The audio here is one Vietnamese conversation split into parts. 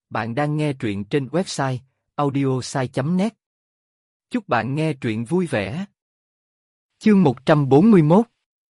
Bạn đang nghe truyện trên website audiosai.net. Chúc bạn nghe truyện vui vẻ. Chương 141.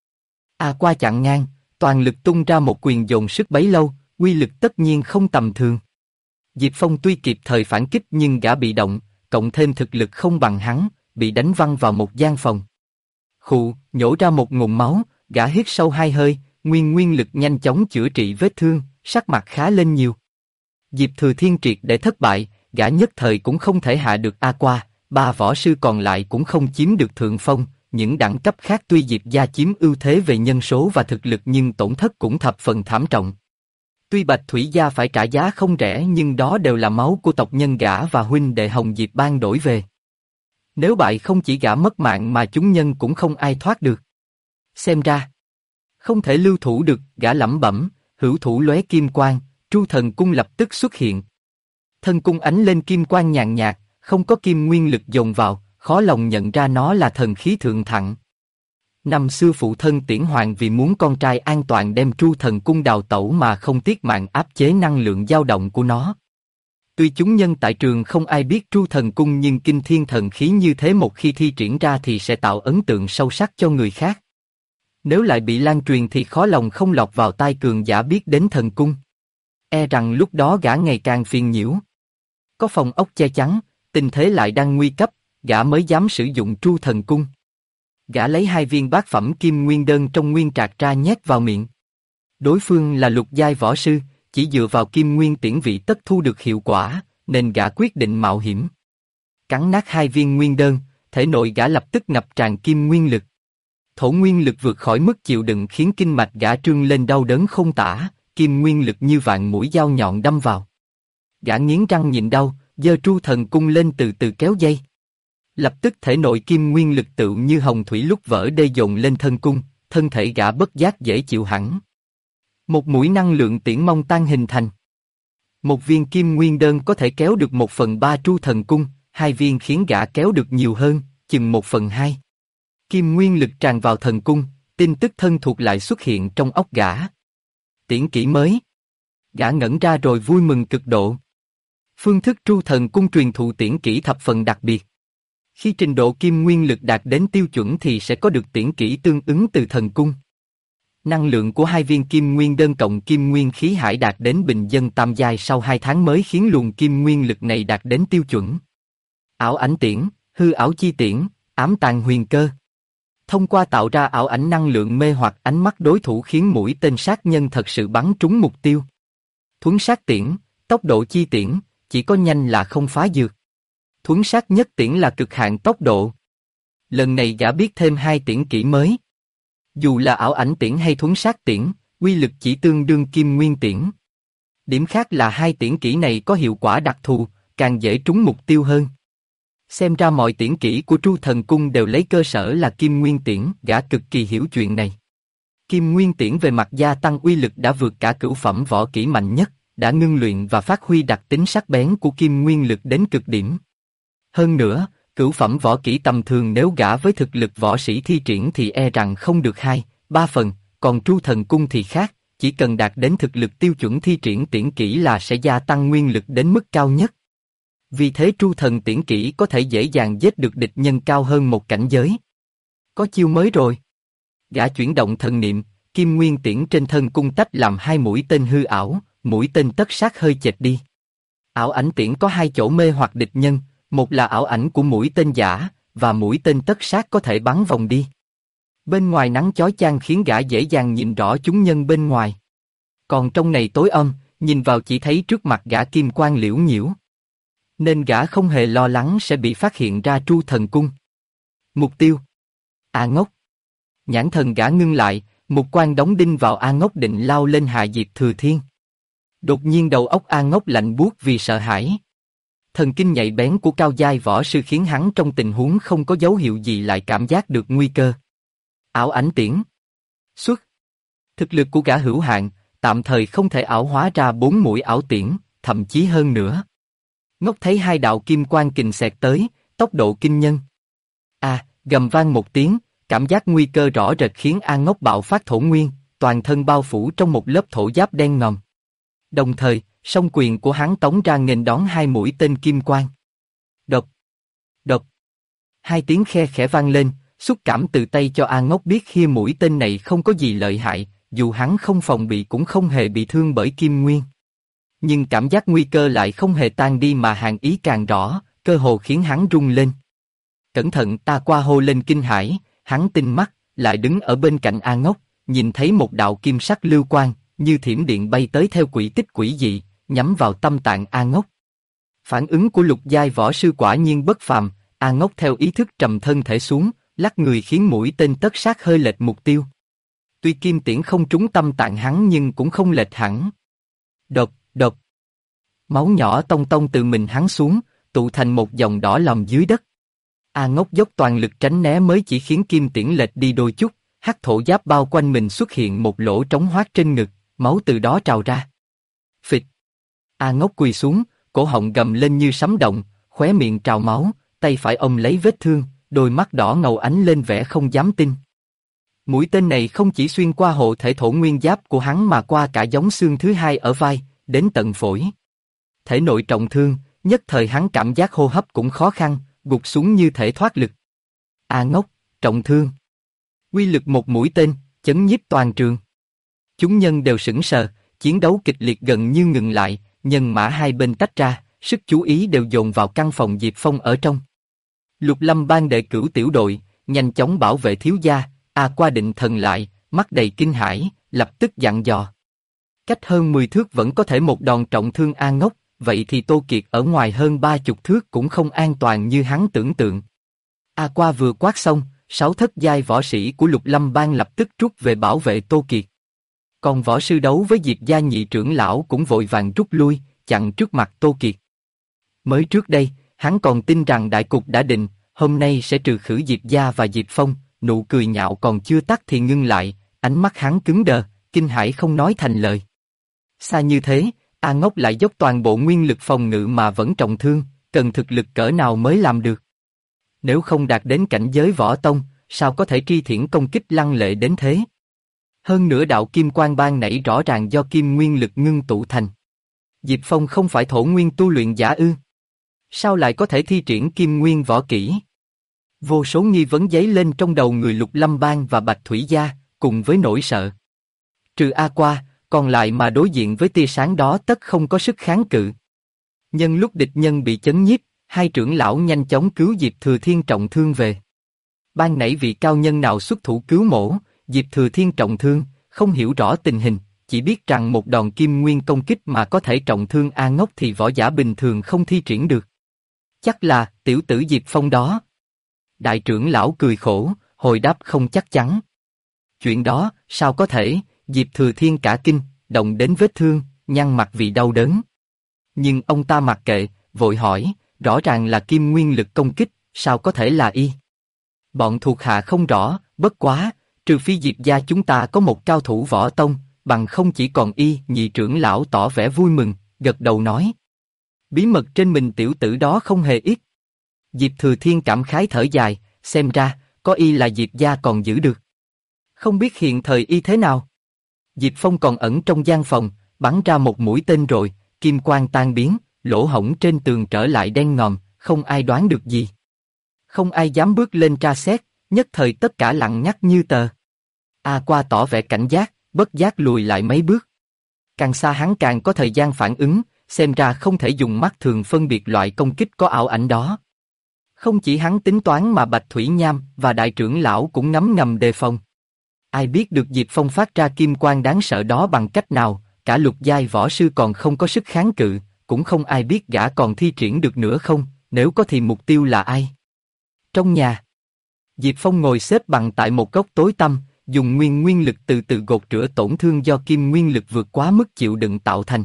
Qua chặn ngang, toàn lực tung ra một quyền dồn sức bấy lâu, uy lực tất nhiên không tầm thường. Diệp Phong tuy kịp thời phản kích nhưng gã bị động, cộng thêm thực lực không bằng hắn, bị đánh văng vào một gian phòng. Khụ, nhổ ra một ngụm máu, gã hít sâu hai hơi, nguyên lực nhanh chóng chữa trị vết thương, sắc mặt khá lên nhiều. Diệp Thừa Thiên triệt để thất bại, gã nhất thời cũng không thể hạ được A Qua, ba võ sư còn lại cũng không chiếm được thượng phong, những đẳng cấp khác tuy Diệp gia chiếm ưu thế về nhân số và thực lực nhưng tổn thất cũng thập phần thảm trọng. Tuy Bạch Thủy gia phải trả giá không rẻ nhưng đó đều là máu của tộc nhân gã và huynh đệ Hồng Diệp Bang đổi về. Nếu bại không chỉ gã mất mạng mà chúng nhân cũng không ai thoát được. Xem ra, không thể lưu thủ được, gã lẩm bẩm, hữu thủ lóe kim quang. Tru Thần Cung lập tức xuất hiện. Thân cung ánh lên kim quang nhàn nhạt, không có kim nguyên lực dồn vào, khó lòng nhận ra nó là thần khí thượng thặng. Năm xưa phụ thân Tiễn Hoàng vì muốn con trai an toàn đem Tru Thần Cung đào tẩu mà không tiếc mạng áp chế năng lượng dao động của nó. Tuy chúng nhân tại trường không ai biết Tru Thần Cung nhưng kinh thiên thần khí như thế một khi thi triển ra thì sẽ tạo ấn tượng sâu sắc cho người khác. Nếu lại bị lan truyền thì khó lòng không lọt vào tai cường giả biết đến thần cung. E rằng lúc đó gã ngày càng phiền nhiễu. Có phòng ốc che chắn, tình thế lại đang nguy cấp, gã mới dám sử dụng Tru Thần Cung. Gã lấy 2 viên bát phẩm kim nguyên đơn trong nguyên trạc ra nhét vào miệng. Đối phương là lục giai võ sư, chỉ dựa vào kim nguyên tiễn vị tất thu được hiệu quả, nên gã quyết định mạo hiểm. Cắn nát 2 viên nguyên đơn, thể nội gã lập tức ngập tràn kim nguyên lực. Thổ nguyên lực vượt khỏi mức chịu đựng khiến kinh mạch gã trương lên đau đớn không tả. Kim nguyên lực như vạn mũi dao nhọn đâm vào. Gã nghiến răng nhịn đau, giơ Tru Thần Cung lên từ từ kéo dây. Lập tức thể nội kim nguyên lực tựu như hồng thủy lúc vỡ đê dồn lên thân cung, thân thể gã bất giác dễ chịu hẳn. Một mũi năng lượng tiễn mông tan hình thành. Một viên kim nguyên đơn có thể kéo được 1/3 Tru Thần Cung, 2 viên khiến gã kéo được nhiều hơn, chừng 1/2. Kim nguyên lực tràn vào thần cung, tin tức thân thuộc lại xuất hiện trong óc gã. Tiễn kỹ mới. Gã ngẩn ra rồi vui mừng cực độ. Phương thức Tru Thần Cung truyền thụ tiễn kỹ thập phần đặc biệt. Khi trình độ kim nguyên lực đạt đến tiêu chuẩn thì sẽ có được tiễn kỹ tương ứng từ thần cung. Năng lượng của 2 viên kim nguyên đơn cộng kim nguyên khí hải đạt đến bình dân tam giai sau 2 tháng mới khiến luồng kim nguyên lực này đạt đến tiêu chuẩn. Ảo ảnh tiễn, hư ảo chi tiễn, ám tàng huyền cơ. Thông qua tạo ra ảo ảnh năng lượng mê hoặc ánh mắt đối thủ khiến mũi tên sát nhân thật sự bắn trúng mục tiêu. Thuấn sát tiễn, tốc độ chi tiễn, chỉ có nhanh là không phá dược. Thuấn sát nhất tiễn là cực hạn tốc độ. Lần này gã biết thêm 2 tiễn kỹ mới. Dù là ảo ảnh tiễn hay thuấn sát tiễn, uy lực chỉ tương đương kim nguyên tiễn. Điểm khác là 2 tiễn kỹ này có hiệu quả đặc thù, càng dễ trúng mục tiêu hơn. Xem ra mọi tiễn kỹ của Tru Thần Cung đều lấy cơ sở là kim nguyên tiễn, gã cực kỳ hiểu chuyện này. Kim nguyên tiễn về mặt gia tăng uy lực đã vượt cả cửu phẩm võ kỹ mạnh nhất, đã ngưng luyện và phát huy đặc tính sắc bén của kim nguyên lực đến cực điểm. Hơn nữa, cửu phẩm võ kỹ tầm thường nếu gã với thực lực võ sĩ thi triển thì e rằng không được 2-3 phần, còn Tru Thần Cung thì khác, chỉ cần đạt đến thực lực tiêu chuẩn thi triển tiễn kỹ là sẽ gia tăng nguyên lực đến mức cao nhất. Vì thế Tru Thần tiễn kỹ có thể dễ dàng giết được địch nhân cao hơn một cảnh giới. Có chiêu mới rồi. Gã chuyển động thần niệm, kim nguyên tiễn trên thân cung tách làm 2 mũi tên hư ảo, mũi tên tất sát hơi chệch đi. Ảo ảnh tiễn có 2 chỗ mê hoặc địch nhân, một là ảo ảnh của mũi tên giả, và mũi tên tất sát có thể bắn vòng đi. Bên ngoài nắng chói chang khiến gã dễ dàng nhìn rõ chúng nhân bên ngoài. Còn trong này tối âm, nhìn vào chỉ thấy trước mặt gã kim quang liễu nhiễu. Nên gã không hề lo lắng sẽ bị phát hiện ra Tru Thần Cung. Mục tiêu. A Ngốc. Nhãn thần gã ngưng lại, một quan đóng đinh vào A Ngốc định lao lên hạ Diệp Thừa Thiên. Đột nhiên đầu óc A Ngốc lạnh buốt vì sợ hãi. Thần kinh nhạy bén của cao giai võ sư khiến hắn trong tình huống không có dấu hiệu gì lại cảm giác được nguy cơ. Ảo ảnh tiễn. Xuất. Thực lực của gã hữu hạn, tạm thời không thể ảo hóa ra 4 mũi ảo tiễn, thậm chí hơn nữa. Ngốc thấy 2 đạo kim quang kình xẹt tới, tốc độ kinh nhân. Gầm vang một tiếng, cảm giác nguy cơ rõ rệt khiến A Ngốc bạo phát thổ nguyên, toàn thân bao phủ trong một lớp thổ giáp đen ngòm. Đồng thời, song quyền của hắn tống ra nghênh đón hai mũi tên kim quang. Độc, độc. Hai tiếng khe khẽ vang lên, xúc cảm từ tay cho A Ngốc biết khi mũi tên này không có gì lợi hại, dù hắn không phòng bị cũng không hề bị thương bởi kim nguyên. Nhưng cảm giác nguy cơ lại không hề tan đi mà hàn ý càng rõ, cơ hồ khiến hắn rung lên. Cẩn thận, ta qua hô lên kinh hãi, hắn tinh mắt, lại đứng ở bên cạnh A Ngốc, nhìn thấy một đạo kim sắc lưu quang, như thiểm điện bay tới theo quỹ tích quỷ dị, nhắm vào tâm tạng A Ngốc. Phản ứng của lục giai võ sư quả nhiên bất phàm, A Ngốc theo ý thức trầm thân thể xuống, lắc người khiến mũi tên tất sát hơi lệch mục tiêu. Tuy kim tiễn không trúng tâm tạng hắn nhưng cũng không lệch hẳn. Độc, độc. Máu nhỏ tông tông từ mình hắn xuống, tụ thành một dòng đỏ lòm dưới đất. A Ngốc dốc toàn lực tránh né mới chỉ khiến kim tiễn lệch đi đôi chút, hắc thổ giáp bao quanh mình xuất hiện một lỗ trống hoác trên ngực, máu từ đó trào ra. Phịch. A Ngốc quỳ xuống, cổ họng gầm lên như sấm động, khóe miệng trào máu, tay phải ôm lấy vết thương, đôi mắt đỏ ngầu ánh lên vẻ không dám tin. Mũi tên này không chỉ xuyên qua hộ thể thổ nguyên giáp của hắn mà qua cả giống xương thứ hai ở vai, đến tận phổi. Thể nội trọng thương, nhất thời hắn cảm giác hô hấp cũng khó khăn, gục xuống như thể thoát lực. A Ngốc, trọng thương. Uy lực một mũi tên, chấn nhiếp toàn trường. Chúng nhân đều sững sờ, chiến đấu kịch liệt gần như ngừng lại, nhân mã hai bên tách ra, sức chú ý đều dồn vào căn phòng Diệp Phong ở trong. Lục Lâm Bang đệ cửu tiểu đội, nhanh chóng bảo vệ thiếu gia, A Qua định thần lại, mắt đầy kinh hãi, lập tức dặn dò. Cách hơn 10 thước vẫn có thể một đòn trọng thương A Ngốc, vậy thì Tô Kiệt ở ngoài hơn 30 thước cũng không an toàn như hắn tưởng tượng. A Qua vừa quát xong, 6 thất giai võ sĩ của Lục Lâm Bang lập tức rút về bảo vệ Tô Kiệt. Còn võ sư đấu với Diệp gia nhị trưởng lão cũng vội vàng rút lui, chặn trước mặt Tô Kiệt. Mới trước đây, hắn còn tin rằng đại cục đã định, hôm nay sẽ trừ khử Diệp gia và Diệp Phong, nụ cười nhạo còn chưa tắt thì ngưng lại, ánh mắt hắn cứng đờ, kinh hãi không nói thành lời. Xa như thế, A Ngốc lại dốc toàn bộ nguyên lực phòng ngự mà vẫn trọng thương, cần thực lực cỡ nào mới làm được. Nếu không đạt đến cảnh giới võ tông, sao có thể tri thiển công kích lăng lệ đến thế? Hơn nữa đạo kim quang ban nãy rõ ràng do kim nguyên lực ngưng tụ thành. Diệp Phong không phải thổ nguyên tu luyện giả ư? Sao lại có thể thi triển kim nguyên võ kỹ? Vô số nghi vấn dấy lên trong đầu người Lục Lâm Bang và Bạch Thủy Gia, cùng với nỗi sợ. Trừ A Qua, còn lại mà đối diện với tia sáng đó tất không có sức kháng cự. Nhân lúc địch nhân bị chấn nhiếp, hai trưởng lão nhanh chóng cứu Diệp Thừa Thiên trọng thương về. Ban nãy vị cao nhân nào xuất thủ cứu mổ, Diệp Thừa Thiên trọng thương, không hiểu rõ tình hình, chỉ biết rằng một đòn kim nguyên công kích mà có thể trọng thương A Ngốc thì võ giả bình thường không thi triển được. Chắc là tiểu tử Diệp Phong đó. Đại trưởng lão cười khổ, hồi đáp không chắc chắn. Chuyện đó, sao có thể? Diệp Thừa Thiên cả kinh, động đến vết thương, nhăn mặt vì đau đớn. Nhưng ông ta mặc kệ, vội hỏi, rõ ràng là kim nguyên lực công kích, sao có thể là y? Bọn thuộc hạ không rõ, bất quá, trừ phi Diệp gia chúng ta có một cao thủ võ tông, bằng không chỉ còn y. Nhị trưởng lão tỏ vẻ vui mừng, gật đầu nói. Bí mật trên mình tiểu tử đó không hề ít. Diệp Thừa Thiên cảm khái thở dài, xem ra, có y là Diệp gia còn giữ được. Không biết hiện thời y thế nào? Diệp Phong còn ẩn trong gian phòng, bắn ra một mũi tên rồi, kim quang tan biến, lỗ hổng trên tường trở lại đen ngòm, không ai đoán được gì. Không ai dám bước lên tra xét, nhất thời tất cả lặng ngắt như tờ. A Qua tỏ vẻ cảnh giác, bất giác lùi lại mấy bước. Càng xa hắn càng có thời gian phản ứng, xem ra không thể dùng mắt thường phân biệt loại công kích có ảo ảnh đó. Không chỉ hắn tính toán mà Bạch Thủy Nham và đại trưởng lão cũng ngấm ngầm đề phòng. Ai biết được Diệp Phong phát ra kim quang đáng sợ đó bằng cách nào, cả lục giai võ sư còn không có sức kháng cự, cũng không ai biết gã còn thi triển được nữa không, nếu có thì mục tiêu là ai. Trong nhà, Diệp Phong ngồi xếp bằng tại một góc tối tăm, dùng nguyên lực từ từ gột rửa tổn thương do kim nguyên lực vượt quá mức chịu đựng tạo thành.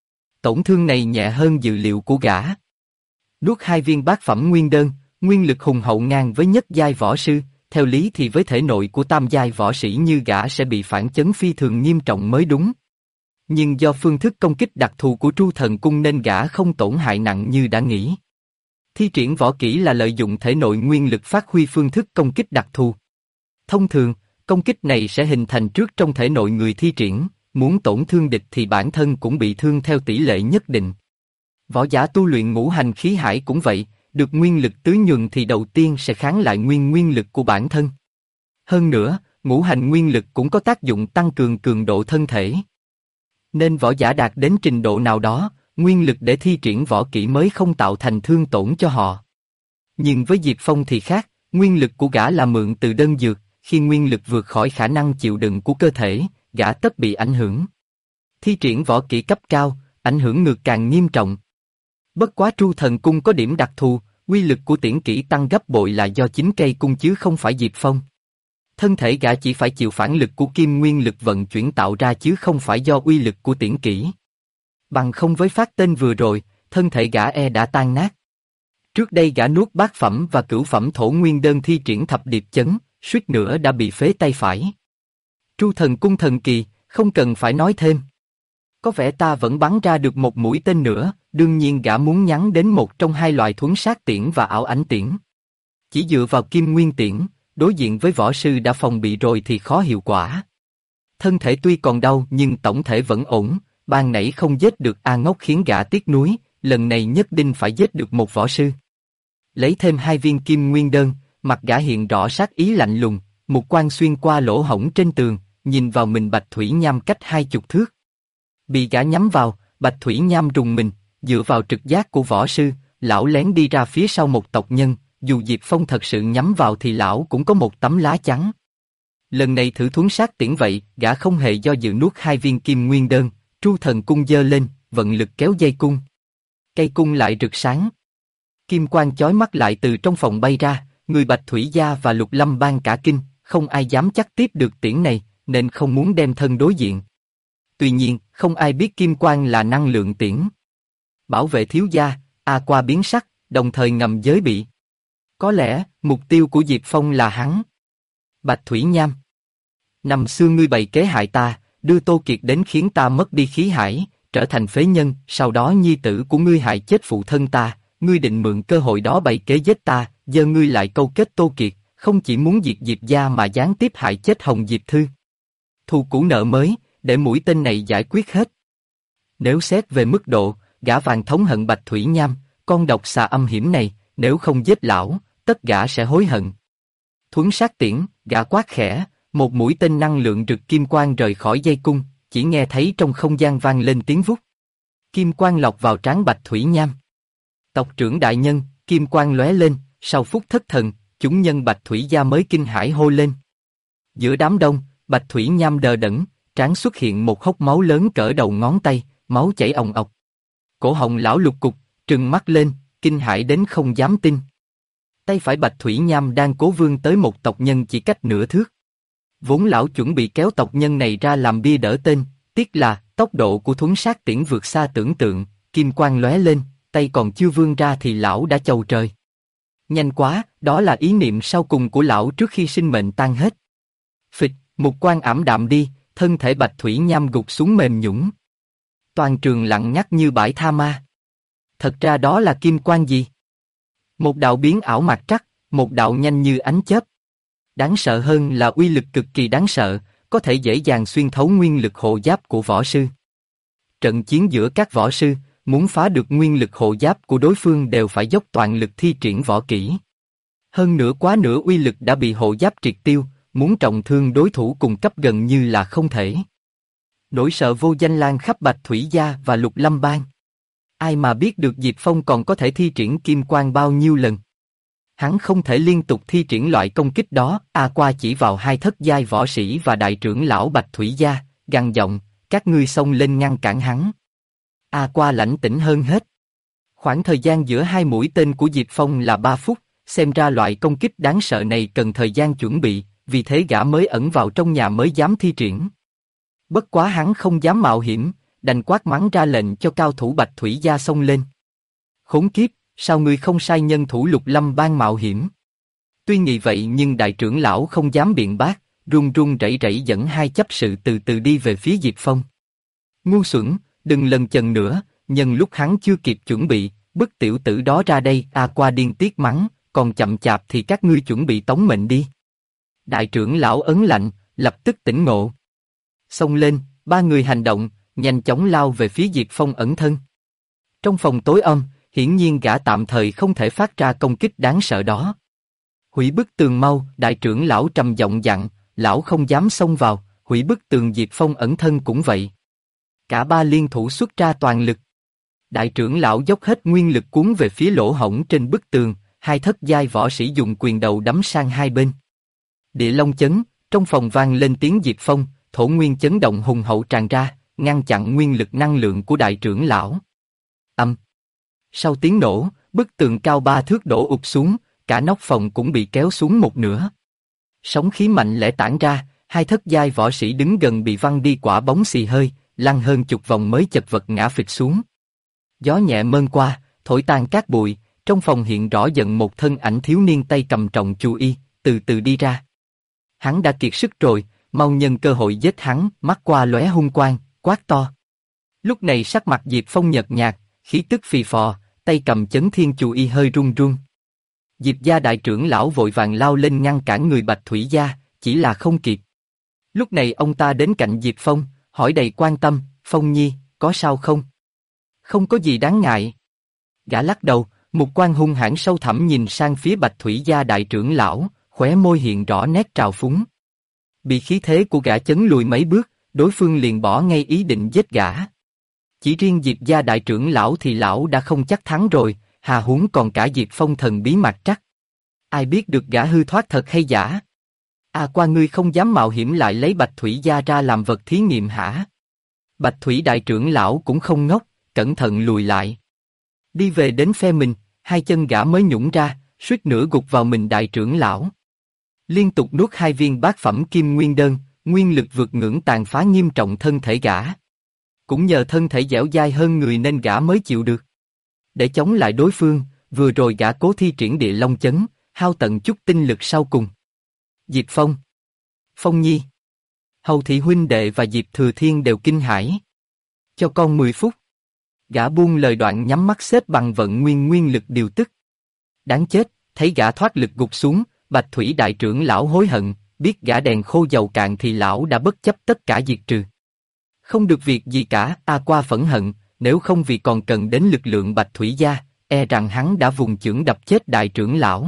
Tổn thương này nhẹ hơn dự liệu của gã. Nuốt 2 viên bát phẩm nguyên đơn, nguyên lực hùng hậu ngang với nhất giai võ sư, theo lý thì với thể nội của tam giai võ sĩ như gã sẽ bị phản chấn phi thường nghiêm trọng mới đúng. Nhưng do phương thức công kích đặc thù của Tru Thần Cung nên gã không tổn hại nặng như đã nghĩ. Thi triển võ kỹ là lợi dụng thể nội nguyên lực phát huy phương thức công kích đặc thù. Thông thường, công kích này sẽ hình thành trước trong thể nội người thi triển, muốn tổn thương địch thì bản thân cũng bị thương theo tỷ lệ nhất định. Võ giả tu luyện ngũ hành khí hải cũng vậy, được nguyên lực tưới nhuần thì đầu tiên sẽ kháng lại nguyên lực của bản thân. Hơn nữa, ngũ hành nguyên lực cũng có tác dụng tăng cường cường độ thân thể. Nên võ giả đạt đến trình độ nào đó, nguyên lực để thi triển võ kỹ mới không tạo thành thương tổn cho họ. Nhưng với Diệp Phong thì khác, nguyên lực của gã là mượn từ đơn dược, khi nguyên lực vượt khỏi khả năng chịu đựng của cơ thể, gã tất bị ảnh hưởng. Thi triển võ kỹ cấp cao, ảnh hưởng ngược càng nghiêm trọng. Bất quá Tru Thần Cung có điểm đặc thù, uy lực của tiễn kỹ tăng gấp bội là do chính cây cung chứ không phải Diệp Phong. Thân thể gã chỉ phải chịu phản lực của kim nguyên lực vận chuyển tạo ra chứ không phải do uy lực của tiễn kỹ. Bằng không với phát tên vừa rồi, thân thể gã đã tan nát. Trước đây gã nuốt bát phẩm và cửu phẩm thổ nguyên đơn thi triển thập điệp chấn, suýt nữa đã bị phế tay phải. Tru Thần Cung thần kỳ, không cần phải nói thêm. Có vẻ ta vẫn bắn ra được một mũi tên nữa, đương nhiên gã muốn nhắm đến một trong hai loại thuấn sát tiễn và ảo ảnh tiễn. Chỉ dựa vào kim nguyên tiễn, đối diện với võ sư đã phòng bị rồi thì khó hiệu quả. Thân thể tuy còn đau nhưng tổng thể vẫn ổn, ban nãy không giết được A Ngốc khiến gã tiếc nuối, lần này nhất định phải giết được một võ sư. Lấy thêm 2 viên kim nguyên đơn, mặt gã hiện rõ sát ý lạnh lùng, một quang xuyên qua lỗ hổng trên tường, nhìn vào mình Bạch Thủy Nham cách 20 thước. Bị gã nhắm vào, Bạch Thủy Nham rùng mình, dựa vào trực giác của võ sư, lão lén đi ra phía sau một tộc nhân, dù Diệp Phong thật sự nhắm vào thì lão cũng có một tấm lá chắn. Lần này thử thuấn sát tiễn vậy, gã không hề do dự nuốt 2 viên kim nguyên đơn, Tru Thần Cung giơ lên, vận lực kéo dây cung. Cây cung lại rực sáng. Kim quang chói mắt lại từ trong phòng bay ra, người Bạch Thủy Gia và Lục Lâm Bang cả kinh, không ai dám chắc tiếp được tiễn này, nên không muốn đem thân đối diện. Tuy nhiên, không ai biết kim quang là năng lượng tiễn. Bảo vệ thiếu gia, A Qua biến sắc, đồng thời ngầm giới bị. Có lẽ, mục tiêu của Diệp Phong là hắn. Bạch Thủy Nham. Năm xưa ngươi bày kế hại ta, đưa Tô Kiệt đến khiến ta mất đi khí hải, trở thành phế nhân, sau đó nhi tử của ngươi hại chết phụ thân ta, ngươi định mượn cơ hội đó bày kế giết ta, giờ ngươi lại câu kết Tô Kiệt, không chỉ muốn diệt Diệp gia mà gián tiếp hại chết Hồng Diệp Thư. Thù cũ nợ mới, để mũi tên này giải quyết hết. Nếu xét về mức độ, gã vàng thống hận Bạch Thủy Nham, con độc xà âm hiểm này, nếu không giết lão, tất gã sẽ hối hận. Thuấn sát tiễn, gã quát khẽ, một mũi tên năng lượng rực kim quang rời khỏi dây cung, chỉ nghe thấy trong không gian vang lên tiếng vút. Kim quang lọc vào trán Bạch Thủy Nham. Tộc trưởng đại nhân, kim quang lóe lên, sau phút thất thần, chúng nhân Bạch Thủy gia mới kinh hãi hô lên. Giữa đám đông, Bạch Thủy Nham đờ đẫn, trán xuất hiện một hốc máu lớn cỡ đầu ngón tay, máu chảy òng ọc. Cổ họng lão lục cục, trừng mắt lên, kinh hãi đến không dám tin. Tay phải Bạch Thủy Nham đang cố vươn tới một tộc nhân chỉ cách nửa thước. Vốn lão chuẩn bị kéo tộc nhân này ra làm bia đỡ tên, tiếc là tốc độ của thuấn sát tiễn vượt xa tưởng tượng, kim quang lóe lên, tay còn chưa vươn ra thì lão đã chầu trời. Nhanh quá, đó là ý niệm sau cùng của lão trước khi sinh mệnh tan hết. Phịch, một quang ảm đạm đi, thân thể Bạch Thủy Nham gục xuống mềm nhũn. Toàn trường lặng ngắt như bãi tha ma. Thật ra đó là kim quang gì? Một đạo biến ảo mạt trắc, một đạo nhanh như ánh chớp. Đáng sợ hơn là uy lực cực kỳ đáng sợ, có thể dễ dàng xuyên thấu nguyên lực hộ giáp của võ sư. Trận chiến giữa các võ sư, muốn phá được nguyên lực hộ giáp của đối phương đều phải dốc toàn lực thi triển võ kỹ. Hơn nữa quá nửa uy lực đã bị hộ giáp triệt tiêu, muốn trọng thương đối thủ cùng cấp gần như là không thể. Nỗi sợ vô danh lan khắp Bạch Thủy Gia và Lục Lâm Bang. Ai mà biết được Diệp Phong còn có thể thi triển kim quang bao nhiêu lần. Hắn không thể liên tục thi triển loại công kích đó. A Qua chỉ vào 2 thất giai võ sĩ và đại trưởng lão Bạch Thủy Gia, gằn giọng, các ngươi xông lên ngăn cản hắn. A Qua lãnh tĩnh hơn hết. Khoảng thời gian giữa 2 mũi tên của Diệp Phong là 3 phút, xem ra loại công kích đáng sợ này cần thời gian chuẩn bị, vì thế gã mới ẩn vào trong nhà mới dám thi triển. Bất quá hắn không dám mạo hiểm, đành quát mắng ra lệnh cho cao thủ Bạch Thủy Gia xông lên. Khốn kiếp, sao ngươi không sai nhân thủ Lục Lâm Bang mạo hiểm? Tuy nghĩ vậy nhưng đại trưởng lão không dám biện bác, run run rẩy rẩy dẫn 2 chấp sự từ từ đi về phía Diệp Phong. Ngu xuẩn, đừng lần chần nữa, nhân lúc hắn chưa kịp chuẩn bị, bức tiểu tử đó ra đây. A Qua điên tiết mắng, còn chậm chạp thì các ngươi chuẩn bị tống mệnh đi. Đại trưởng lão ấn lạnh, lập tức tỉnh ngộ. Xông lên, ba người hành động, nhanh chóng lao về phía Diệp Phong ẩn thân. Trong phòng tối âm, hiển nhiên gã tạm thời không thể phát ra công kích đáng sợ đó. Hủy bức tường mau, đại trưởng lão trầm giọng dặn, lão không dám xông vào, hủy bức tường. Diệp Phong ẩn thân cũng vậy. Cả ba liên thủ xuất ra toàn lực. Đại trưởng lão dốc hết nguyên lực cuốn về phía lỗ hổng trên bức tường, hai thất giai võ sĩ dùng quyền đầu đấm sang hai bên. Địa long chấn, trong phòng vang lên tiếng Diệp Phong, thổ nguyên chấn động hùng hậu tràn ra, ngăn chặn nguyên lực năng lượng của đại trưởng lão. Âm. Sau tiếng nổ, bức tường cao 3 thước đổ ụp xuống, cả nóc phòng cũng bị kéo xuống một nửa. Sóng khí mạnh lẽ tản ra, hai thất giai võ sĩ đứng gần bị văng đi quả bóng xì hơi, lăn hơn chục vòng mới chật vật ngã phịch xuống. Gió nhẹ mơn qua, thổi tan cát bụi, trong phòng hiện rõ dần một thân ảnh thiếu niên tay cầm trọng chu y, từ từ đi ra. Hắn đã kiệt sức rồi, mau nhân cơ hội giết hắn, mắt qua lóe hung quang, quát to. Lúc này sắc mặt Diệp Phong nhợt nhạt, khí tức phì phò, tay cầm chấn thiên chu y hơi run run. Diệp gia đại trưởng lão vội vàng lao lên ngăn cản người Bạch Thủy gia, chỉ là không kịp. Lúc này ông ta đến cạnh Diệp Phong, hỏi đầy quan tâm, Phong nhi, có sao không? Không có gì đáng ngại. Gã lắc đầu, mục quan hung hãn sâu thẳm nhìn sang phía Bạch Thủy gia đại trưởng lão, khóe môi hiện rõ nét trào phúng. Bị khí thế của gã chấn lùi mấy bước, đối phương liền bỏ ngay ý định giết gã. Chỉ riêng Diệp gia đại trưởng lão thì lão đã không chắc thắng rồi, hà huống còn cả Diệp Phong thần bí mạt trắc. Ai biết được gã hư thoát thật hay giả? Qua ngươi không dám mạo hiểm lại lấy Bạch Thủy gia ra làm vật thí nghiệm hả? Bạch Thủy đại trưởng lão cũng không ngốc, cẩn thận lùi lại. Đi về đến phe mình, hai chân gã mới nhũn ra, suýt nữa gục vào mình đại trưởng lão. Liên tục nuốt 2 viên bát phẩm kim nguyên đơn, nguyên lực vượt ngưỡng tàn phá nghiêm trọng thân thể gã. Cũng nhờ thân thể dẻo dai hơn người nên gã mới chịu được. Để chống lại đối phương, vừa rồi gã cố thi triển địa long chấn, hao tận chút tinh lực sau cùng. Diệp Phong, Phong nhi, Hầu thị huynh đệ và Diệp Thừa Thiên đều kinh hãi. Cho con 10 phút. Gã buông lời đoạn nhắm mắt xếp bằng vận nguyên lực điều tức. Đáng chết, thấy gã thoát lực gục xuống, Bạch Thủy đại trưởng lão hối hận, biết gã đèn khô dầu cạn thì lão đã bất chấp tất cả diệt trừ. Không được việc gì cả, qua phẫn hận, nếu không vì còn cần đến lực lượng Bạch Thủy gia, e rằng hắn đã vùng chưởng đập chết đại trưởng lão.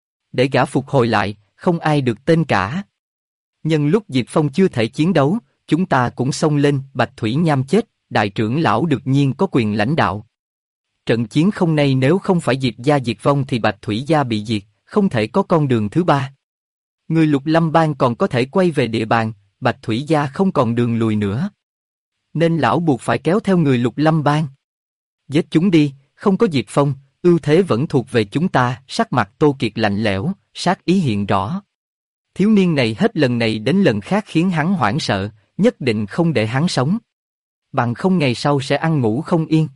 Để gã phục hồi lại, không ai được tên cả. Nhân lúc Diệp Phong chưa thể chiến đấu, chúng ta cũng xông lên, Bạch Thủy nham chết, đại trưởng lão đương nhiên có quyền lãnh đạo. Trận chiến hôm nay nếu không phải Diệp gia diệt vong thì Bạch Thủy gia bị diệt, không thể có con đường thứ ba. Người Lục Lâm bang còn có thể quay về địa bàn, Bạch Thủy gia không còn đường lùi nữa. Nên lão buộc phải kéo theo người Lục Lâm bang. Giết chúng đi, không có Diệp Phong, ưu thế vẫn thuộc về chúng ta. Sắc mặt Tô Kiệt lạnh lẽo, sát ý hiện rõ. Thiếu niên này hết lần này đến lần khác khiến hắn hoảng sợ, nhất định không để hắn sống. Bằng không ngày sau sẽ ăn ngủ không yên.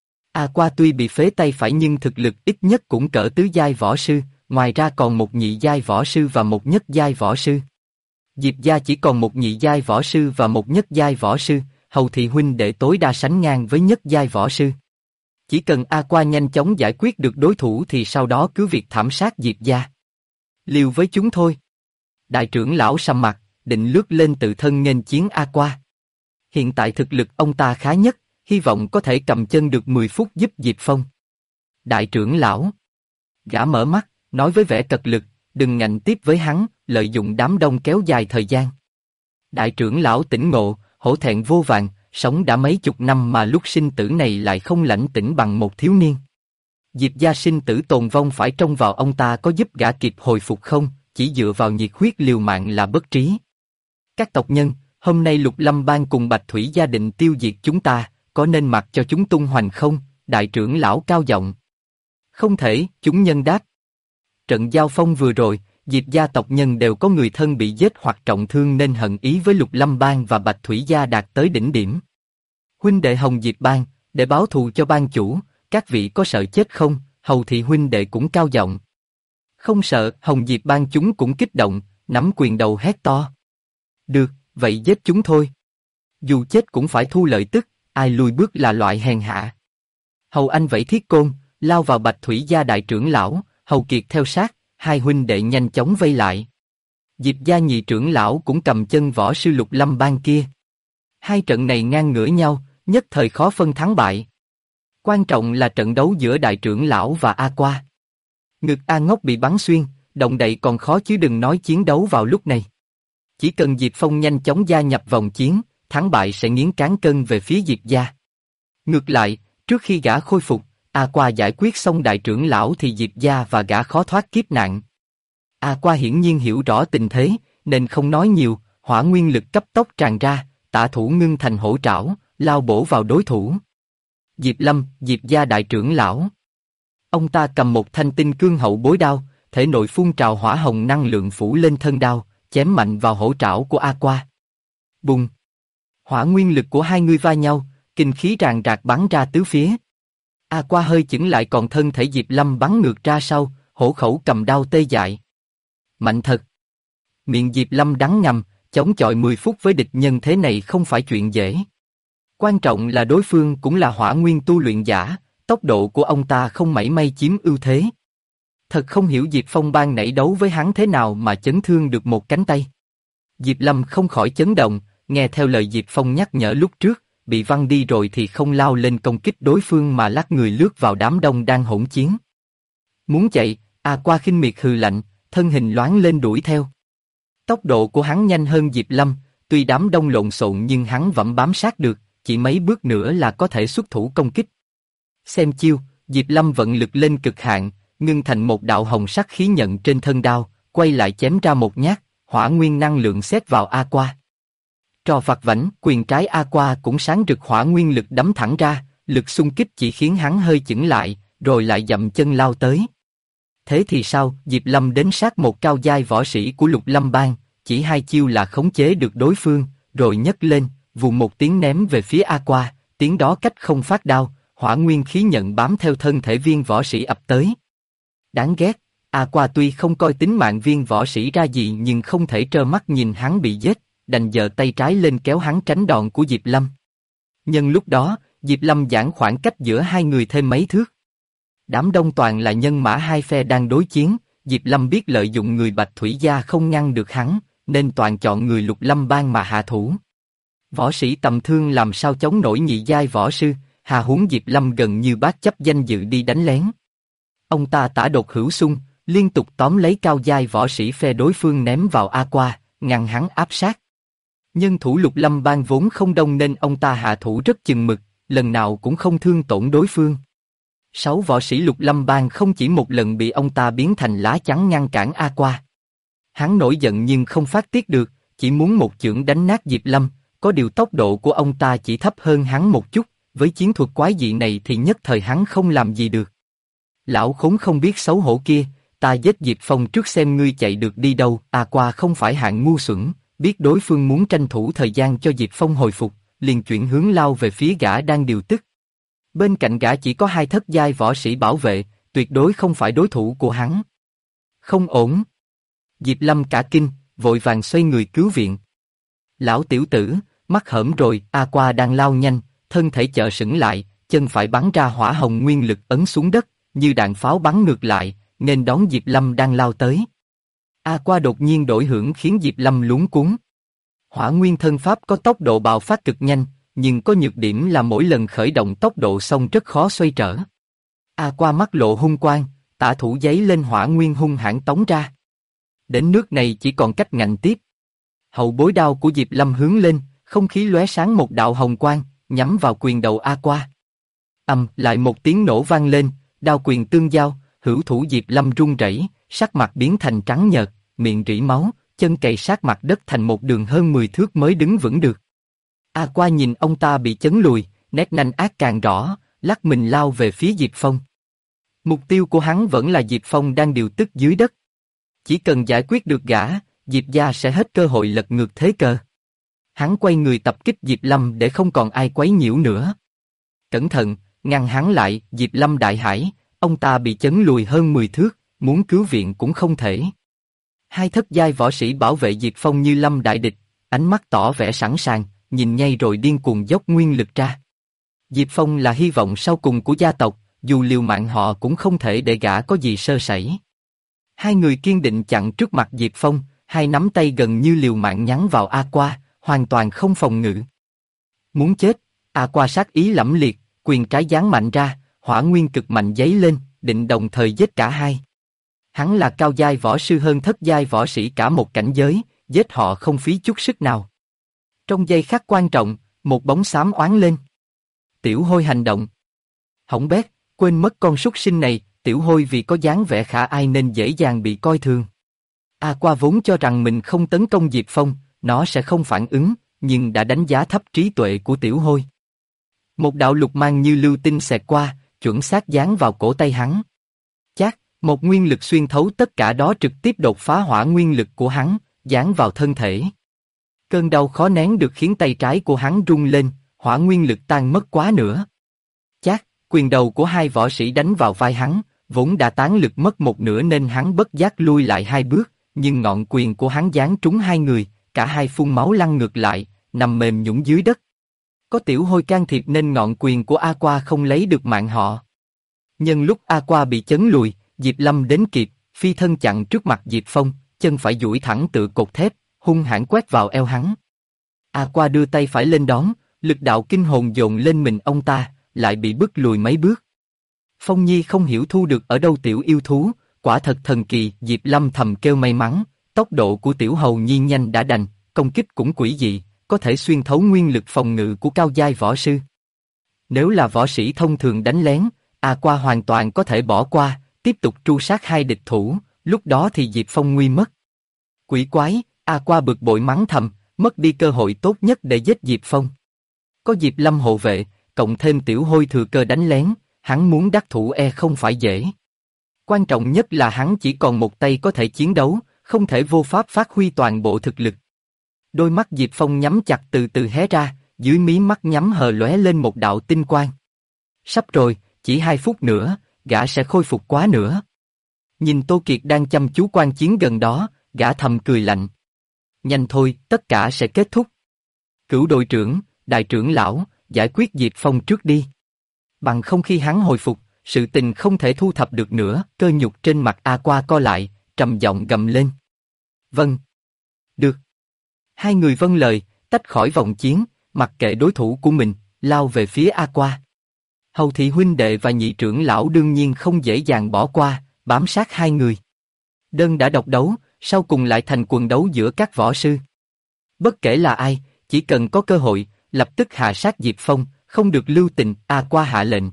Qua tuy bị phế tay phải nhưng thực lực ít nhất cũng cỡ tứ giai võ sư, ngoài ra còn một nhị giai võ sư và một nhất giai võ sư. Diệp gia chỉ còn một nhị giai võ sư và một nhất giai võ sư, Hầu thị huynh đệ tối đa sánh ngang với nhất giai võ sư. Chỉ cần qua nhanh chóng giải quyết được đối thủ thì sau đó cứ việc thảm sát Diệp gia. Liều với chúng thôi. Đại trưởng lão sầm mặt, định lướt lên tự thân nghênh chiến qua. Hiện tại thực lực ông ta khá nhất, hy vọng có thể cầm chân được 10 phút giúp Diệp Phong. Đại trưởng lão. Gã mở mắt, nói với vẻ cật lực, đừng ngạnh tiếp với hắn, lợi dụng đám đông kéo dài thời gian. Đại trưởng lão tỉnh ngộ, hổ thẹn vô vàn, sống đã mấy chục năm mà lúc sinh tử này lại không lãnh tĩnh bằng một thiếu niên. Diệp gia sinh tử tồn vong phải trông vào ông ta có giúp gã kịp hồi phục không, chỉ dựa vào nhiệt huyết liều mạng là bất trí. Các tộc nhân, hôm nay Lục Lâm bang cùng Bạch Thủy gia định tiêu diệt chúng ta, có nên mặc cho chúng tung hoành không? Đại trưởng lão cao giọng. Không thể, chúng nhân đáp. Trận giao phong vừa rồi, Diệp gia tộc nhân đều có người thân bị giết hoặc trọng thương nên hận ý với Lục Lâm bang và Bạch Thủy gia đạt tới đỉnh điểm. Huynh đệ Hồng Diệp bang, để báo thù cho bang chủ, các vị có sợ chết không? Hầu thị huynh đệ cũng cao giọng. Không sợ, Hồng Diệp bang chúng cũng kích động, nắm quyền đầu hét to. Được, vậy giết chúng thôi. Dù chết cũng phải thu lợi tức, ai lùi bước là loại hèn hạ. Hầu Anh vẫy thiết côn, lao vào Bạch Thủy gia đại trưởng lão, Hầu Kiệt theo sát, hai huynh đệ nhanh chóng vây lại. Diệp gia nhị trưởng lão cũng cầm chân võ sư Lục Lâm bang kia. Hai trận này ngang ngửa nhau, nhất thời khó phân thắng bại. Quan trọng là trận đấu giữa đại trưởng lão và Aqua. Ngực A Ngốc bị bắn xuyên, động đậy còn khó chứ đừng nói chiến đấu vào lúc này. Chỉ cần Diệp Phong nhanh chóng gia nhập vòng chiến, thắng bại sẽ nghiến cán cân về phía Diệp gia. Ngược lại, trước khi gã khôi phục, Aqua giải quyết xong đại trưởng lão thì Diệp gia và gã khó thoát kiếp nạn. Aqua hiển nhiên hiểu rõ tình thế, nên không nói nhiều, hỏa nguyên lực cấp tốc tràn ra, tả thủ ngưng thành hổ trảo, lao bổ vào đối thủ. Diệp Lâm, Diệp gia đại trưởng lão. Ông ta cầm một thanh tinh cương hậu bối đao, thể nội phun trào hỏa hồng năng lượng phủ lên thân đao, chém mạnh vào hổ trảo của Aqua. Bùng! Hỏa nguyên lực của hai người va nhau, kinh khí ràng rạc bắn ra tứ phía. Aqua hơi chững lại còn thân thể Diệp Lâm bắn ngược ra sau, hổ khẩu cầm đao tê dại. Mạnh thật! Miệng Diệp Lâm đắng ngầm, chống chọi 10 phút với địch nhân thế này không phải chuyện dễ. Quan trọng là đối phương cũng là hỏa nguyên tu luyện giả, tốc độ của ông ta không mảy may chiếm ưu thế. Thật không hiểu Diệp Phong ban nãy đấu với hắn thế nào mà chấn thương được một cánh tay. Diệp Lâm không khỏi chấn động, nghe theo lời Diệp Phong nhắc nhở lúc trước, bị văng đi rồi thì không lao lên công kích đối phương mà lắc người lướt vào đám đông đang hỗn chiến. Muốn chạy, Aqua khinh miệt hừ lạnh, thân hình loáng lên đuổi theo. Tốc độ của hắn nhanh hơn Diệp Lâm, tuy đám đông lộn xộn nhưng hắn vẫn bám sát được, chỉ mấy bước nữa là có thể xuất thủ công kích. Xem chiêu, Diệp Lâm vận lực lên cực hạn, ngưng thành một đạo hồng sắc khí nhận trên thân đao, quay lại chém ra một nhát, hỏa nguyên năng lượng xếp vào Aqua. Trò vặt vãnh, quyền trái Aqua cũng sáng rực hỏa nguyên lực đấm thẳng ra, lực xung kích chỉ khiến hắn hơi chững lại, rồi lại dậm chân lao tới. Thế thì sao? Diệp Lâm đến sát một cao giai võ sĩ của Lục Lâm Bang, chỉ hai chiêu là khống chế được đối phương, rồi nhấc lên, vù một tiếng ném về phía Aqua, tiếng đó cách không phát đao, hỏa nguyên khí nhận bám theo thân thể viên võ sĩ ập tới. Đáng ghét, Aqua tuy không coi tính mạng viên võ sĩ ra gì nhưng không thể trơ mắt nhìn hắn bị giết, đành giơ tay trái lên kéo hắn tránh đòn của Diệp Lâm. Nhân lúc đó, Diệp Lâm giãn khoảng cách giữa hai người thêm mấy thước. Đám đông toàn là nhân mã hai phe đang đối chiến, Diệp Lâm biết lợi dụng người Bạch Thủy gia không ngăn được hắn, nên toàn chọn người Lục Lâm Bang mà hạ thủ. Võ sĩ tầm thương làm sao chống nổi nhị giai võ sư, hà huống Diệp Lâm gần như bác chấp danh dự đi đánh lén. Ông ta tả đột hữu xung, liên tục tóm lấy cao giai võ sĩ phe đối phương ném vào Aqua, ngăn hắn áp sát. Nhân thủ Lục Lâm Bang vốn không đông nên ông ta hạ thủ rất chừng mực, lần nào cũng không thương tổn đối phương. 6 võ sĩ Lục Lâm Bang không chỉ một lần bị ông ta biến thành lá chắn ngăn cản Aqua. Hắn nổi giận nhưng không phát tiết được, chỉ muốn một chưởng đánh nát Diệp Lâm, có điều tốc độ của ông ta chỉ thấp hơn hắn một chút, với chiến thuật quái dị này thì nhất thời hắn không làm gì được. Lão khốn không biết xấu hổ kia, ta giết Diệp Phong trước xem ngươi chạy được đi đâu. Aqua không phải hạng ngu xuẩn, biết đối phương muốn tranh thủ thời gian cho Diệp Phong hồi phục, liền chuyển hướng lao về phía gã đang điều tức. Bên cạnh gã chỉ có 2 thất giai võ sĩ bảo vệ, tuyệt đối không phải đối thủ của hắn. Không ổn. Diệp Lâm cả kinh, vội vàng xoay người cứu viện. Lão tiểu tử, mắc hởm rồi. Aqua đang lao nhanh, thân thể chợ sững lại, chân phải bắn ra hỏa hồng nguyên lực ấn xuống đất, như đạn pháo bắn ngược lại, nên đón Diệp Lâm đang lao tới. Aqua đột nhiên đổi hưởng khiến Diệp Lâm luống cuống. Hỏa nguyên thân pháp có tốc độ bạo phát cực nhanh, nhưng có nhược điểm là mỗi lần khởi động tốc độ xong rất khó xoay trở. Aqua mắt lộ hung quang, tả thủ giấy lên hỏa nguyên hung hãn tống ra. Đến nước này chỉ còn cách ngạnh tiếp. Hậu bối đao của Diệp Lâm hướng lên, không khí lóe sáng một đạo hồng quang, nhắm vào quyền đầu Aqua. Lại một tiếng nổ vang lên, đao quyền tương giao, hữu thủ Diệp Lâm run rẩy, sắc mặt biến thành trắng nhợt, miệng rỉ máu, chân cày sát mặt đất thành một đường hơn 10 thước mới đứng vững được. Aqua nhìn ông ta bị chấn lùi, nét nanh ác càng rõ, lắc mình lao về phía Diệp Phong. Mục tiêu của hắn vẫn là Diệp Phong đang điều tức dưới đất. Chỉ cần giải quyết được gã, Diệp gia sẽ hết cơ hội lật ngược thế cờ. Hắn quay người tập kích Diệp Lâm để không còn ai quấy nhiễu nữa. Cẩn thận, ngăn hắn lại. Diệp Lâm đại hãi, ông ta bị chấn lùi hơn 10 thước, muốn cứu viện cũng không thể. 2 thất giai võ sĩ bảo vệ Diệp Phong như lâm đại địch, ánh mắt tỏ vẻ sẵn sàng, nhìn ngay rồi điên cuồng dốc nguyên lực ra. Diệp Phong là hy vọng sau cùng của gia tộc, dù liều mạng họ cũng không thể để gã có gì sơ sẩy. Hai người kiên định chặn trước mặt Diệp Phong, hai nắm tay gần như liều mạng nhắm vào Aqua, hoàn toàn không phòng ngự. Muốn chết, Aqua sát ý lẫm liệt, quyền trái giáng mạnh ra, hỏa nguyên cực mạnh dấy lên, định đồng thời giết cả hai. Hắn là cao giai võ sư hơn thất giai võ sĩ cả một cảnh giới, giết họ không phí chút sức nào. Trong giây khắc quan trọng, một bóng xám oán lên. Tiểu Hôi hành động. Hỏng bét, quên mất con súc sinh này, Tiểu Hôi vì có dáng vẻ khả ai nên dễ dàng bị coi thường. Aqua vốn cho rằng mình không tấn công Diệp Phong, nó sẽ không phản ứng, nhưng đã đánh giá thấp trí tuệ của Tiểu Hôi. Một đạo lục mang như lưu tinh xẹt qua, chuẩn xác dán vào cổ tay hắn. Chát, một nguyên lực xuyên thấu tất cả đó trực tiếp đột phá hỏa nguyên lực của hắn, dán vào thân thể. Cơn đau khó nén được khiến tay trái của hắn rung lên, hỏa nguyên lực tan mất quá nữa. Chát, quyền đầu của hai võ sĩ đánh vào vai hắn, vốn đã tán lực mất một nửa nên hắn bất giác lui lại hai bước, nhưng ngọn quyền của hắn giáng trúng hai người, cả hai phun máu lăn ngược lại, nằm mềm nhũn dưới đất. Có Tiểu Hôi can thiệp nên ngọn quyền của Aqua không lấy được mạng họ. Nhân lúc Aqua bị chấn lùi, Diệp Lâm đến kịp, phi thân chặn trước mặt Diệp Phong, chân phải duỗi thẳng tự cột thép, hung hãn quét vào eo hắn. Aqua đưa tay phải lên đón, lực đạo kinh hồn dồn lên mình ông ta, lại bị bức lùi mấy bước. Phong Nhi không hiểu thu được ở đâu tiểu yêu thú, quả thật thần kỳ. Diệp Lâm thầm kêu may mắn, tốc độ của Tiểu Hầu Nhi nhanh đã đành, công kích cũng quỷ dị, có thể xuyên thấu nguyên lực phòng ngự của cao giai võ sư. Nếu là võ sĩ thông thường đánh lén, Aqua hoàn toàn có thể bỏ qua, tiếp tục tru sát hai địch thủ, lúc đó thì Diệp Phong nguy mất. Quỷ quái, Aqua bực bội mắng thầm, mất đi cơ hội tốt nhất để giết Diệp Phong. Có Diệp Lâm hộ vệ, cộng thêm Tiểu Hôi thừa cơ đánh lén, hắn muốn đắc thủ không phải dễ. Quan trọng nhất là hắn chỉ còn một tay có thể chiến đấu, không thể vô pháp phát huy toàn bộ thực lực. Đôi mắt Diệp Phong nhắm chặt từ từ hé ra, dưới mí mắt nhắm hờ lóe lên một đạo tinh quang. Sắp rồi, chỉ 2 phút nữa, gã sẽ khôi phục quá nữa. Nhìn Tô Kiệt đang chăm chú quan chiến gần đó, gã thầm cười lạnh. Nhanh thôi, tất cả sẽ kết thúc. Cửu đội trưởng, đại trưởng lão, giải quyết Diệp Phong trước đi. Bằng không khi hắn hồi phục, sự tình không thể thu thập được nữa. Cơ nhục trên mặt Aqua co lại, trầm giọng gầm lên. Vâng. Được. Hai người vâng lời, tách khỏi vòng chiến, mặc kệ đối thủ của mình, lao về phía Aqua. Hầu thị huynh đệ và nhị trưởng lão đương nhiên không dễ dàng bỏ qua, bám sát hai người. Đơn đã độc đấu, sau cùng lại thành quần đấu giữa các võ sư. Bất kể là ai, chỉ cần có cơ hội, lập tức hạ sát Diệp Phong, không được lưu tình. Aqua hạ lệnh.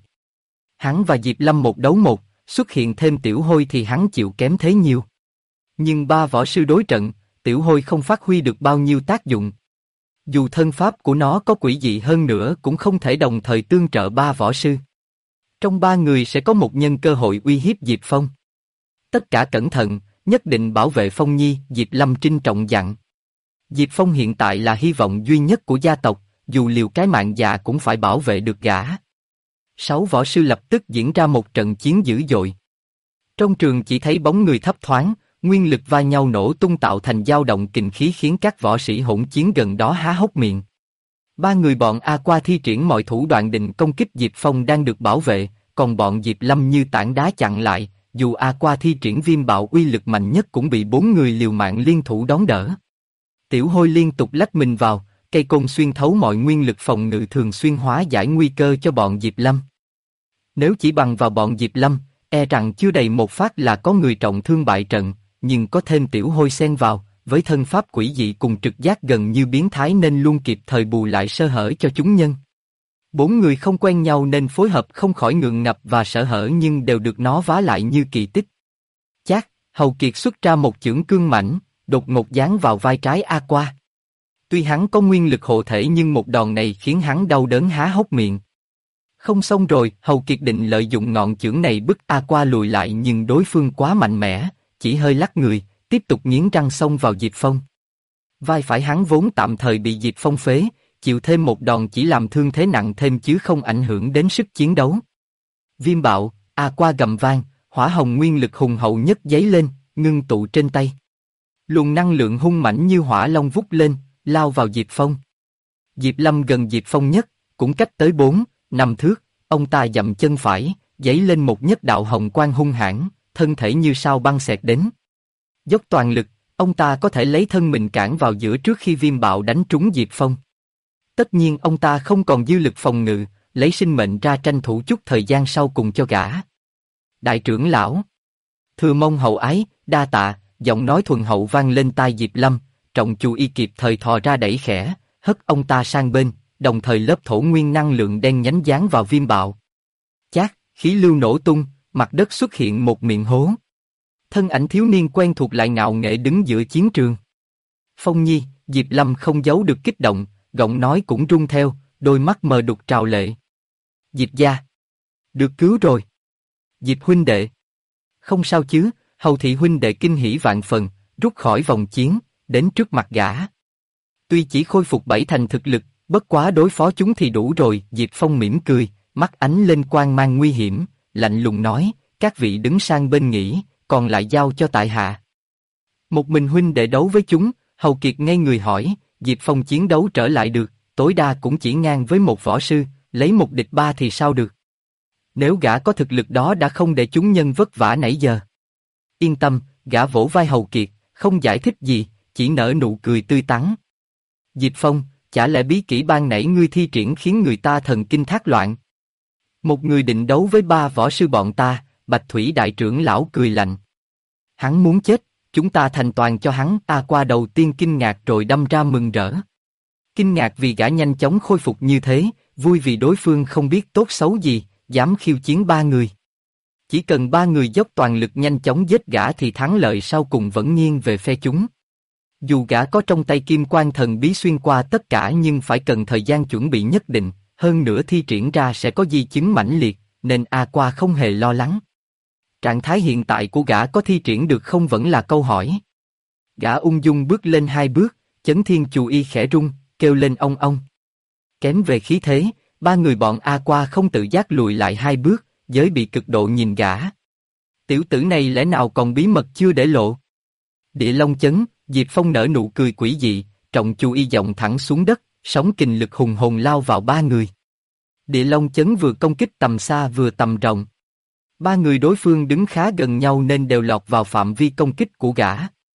Hắn và Diệp Lâm một đấu một, xuất hiện thêm Tiểu Hôi thì hắn chịu kém thế nhiều. Nhưng 3 võ sư đối trận, Tiểu Hôi không phát huy được bao nhiêu tác dụng. Dù thân pháp của nó có quỷ dị hơn nữa cũng không thể đồng thời tương trợ 3 võ sư. Trong 3 người sẽ có một nhân cơ hội uy hiếp Diệp Phong. Tất cả cẩn thận, nhất định bảo vệ Phong Nhi. Diệp Lâm trinh trọng dặn. Diệp Phong hiện tại là hy vọng duy nhất của gia tộc, dù liều cái mạng già cũng phải bảo vệ được gã. 6 võ sư lập tức diễn ra một trận chiến dữ dội. Trong trường chỉ thấy bóng người thấp thoáng, nguyên lực va nhau nổ tung tạo thành dao động kình khí khiến các võ sĩ hỗn chiến gần đó há hốc miệng. 3 người bọn Aqua thi triển mọi thủ đoạn định công kích Diệp Phong đang được bảo vệ, còn bọn Diệp Lâm như tảng đá chặn lại, dù Aqua thi triển viêm bạo uy lực mạnh nhất cũng bị 4 người liều mạng liên thủ đón đỡ. Tiểu Hôi liên tục lách mình vào, cây côn xuyên thấu mọi nguyên lực phòng ngự thường xuyên hóa giải nguy cơ cho bọn Diệp Lâm. Nếu chỉ bằng vào bọn Diệp Lâm, rằng chưa đầy một phát là có người trọng thương bại trận, nhưng có thêm Tiểu Hôi xen vào, với thân pháp quỷ dị cùng trực giác gần như biến thái nên luôn kịp thời bù lại sơ hở cho chúng nhân. 4 người không quen nhau nên phối hợp không khỏi ngượng ngập và sợ hở nhưng đều được nó vá lại như kỳ tích. Chát, Hầu Kiệt xuất ra một chưởng cương mãnh, đột ngột giáng vào vai trái Aqua. Tuy hắn có nguyên lực hộ thể nhưng một đòn này khiến hắn đau đớn há hốc miệng. Không xong rồi, Hầu Kiệt định lợi dụng ngọn chưởng này bức Aqua lùi lại nhưng đối phương quá mạnh mẽ, chỉ hơi lắc người, tiếp tục nghiến răng xông vào Diệp Phong. Vai phải hắn vốn tạm thời bị Diệp Phong phế, chịu thêm một đòn chỉ làm thương thế nặng thêm chứ không ảnh hưởng đến sức chiến đấu. Viêm bạo, Aqua gầm vang, hỏa hồng nguyên lực hùng hậu nhất dấy lên, ngưng tụ trên tay. Luồng năng lượng hung mãnh như hỏa long vút lên, lao vào Diệp Phong. Diệp Lâm gần Diệp Phong nhất, cũng cách tới 4-5 thước, ông ta dậm chân phải, giấy lên một nhất đạo hồng quang hung hãn, thân thể như sao băng xẹt đến. Dốc toàn lực, ông ta có thể lấy thân mình cản vào giữa trước khi viêm bạo đánh trúng Diệp Phong. Tất nhiên ông ta không còn dư lực phòng ngự, lấy sinh mệnh ra tranh thủ chút thời gian sau cùng cho gã. Đại trưởng lão, thừa mong hậu ái, đa tạ, giọng nói thuần hậu vang lên tai Diệp Lâm, Trọng Chu Y kịp thời thò ra đẩy khẽ, hất ông ta sang bên, đồng thời lớp thổ nguyên năng lượng đen nhánh dán vào viêm bạo. Chát, khí lưu nổ tung, mặt đất xuất hiện một miệng hố. Thân ảnh thiếu niên quen thuộc lại ngạo nghễ đứng giữa chiến trường. Phong Nhi, Diệp Lâm không giấu được kích động, giọng nói cũng rung theo, đôi mắt mờ đục trào lệ. Diệp gia, được cứu rồi. Diệp huynh đệ, không sao chứ? Hầu thị huynh đệ kinh hỉ vạn phần, rút khỏi vòng chiến, đến trước mặt gã. Tuy chỉ khôi phục 7 thành thực lực, bất quá đối phó chúng thì đủ rồi. Diệp Phong mỉm cười, mắt ánh lên quang mang nguy hiểm, lạnh lùng nói, các vị đứng sang bên nghỉ, còn lại giao cho tại hạ. Một mình huynh đệ đấu với chúng, Hầu Kiệt ngây người hỏi, Diệp Phong chiến đấu trở lại được, tối đa cũng chỉ ngang với một võ sư, lấy một địch ba thì sao được? Nếu gã có thực lực đó đã không để chúng nhân vất vả nãy giờ. Yên tâm, gã vỗ vai Hầu Kiệt, không giải thích gì, chỉ nở nụ cười tươi tắn. Diệp Phong, chả lẽ bí kỹ ban nãy ngươi thi triển khiến người ta thần kinh thác loạn? Một người định đấu với 3 võ sư bọn ta, Bạch Thủy đại trưởng lão cười lạnh. Hắn muốn chết, chúng ta thành toàn cho hắn. Ta qua đầu tiên kinh ngạc rồi đâm ra mừng rỡ. Kinh ngạc vì gã nhanh chóng khôi phục như thế, vui vì đối phương không biết tốt xấu gì, dám khiêu chiến 3 người. Chỉ cần 3 người dốc toàn lực nhanh chóng giết gã thì thắng lợi sau cùng vẫn nghiêng về phe chúng. Dù gã có trong tay kim quan thần bí xuyên qua tất cả nhưng phải cần thời gian chuẩn bị nhất định, hơn nữa thi triển ra sẽ có di chứng mãnh liệt, nên A Qua không hề lo lắng. Trạng thái hiện tại của gã có thi triển được không vẫn là câu hỏi. Gã ung dung bước lên 2 bước, Chấn Thiên Chù Y khẽ rung, kêu lên ong ong. Kém về khí thế, 3 người bọn A Qua không tự giác lùi lại 2 bước, giới bị cực độ nhìn gã. Tiểu tử này lẽ nào còn bí mật chưa để lộ? Địa Long chấn, Diệp Phong nở nụ cười quỷ dị, Trọng Chu Y giọng thẳng xuống đất, sóng kình lực hùng hồn lao vào 3 người. Địa Long chấn vừa công kích tầm xa vừa tầm rộng. 3 người đối phương đứng khá gần nhau nên đều lọt vào phạm vi công kích của gã.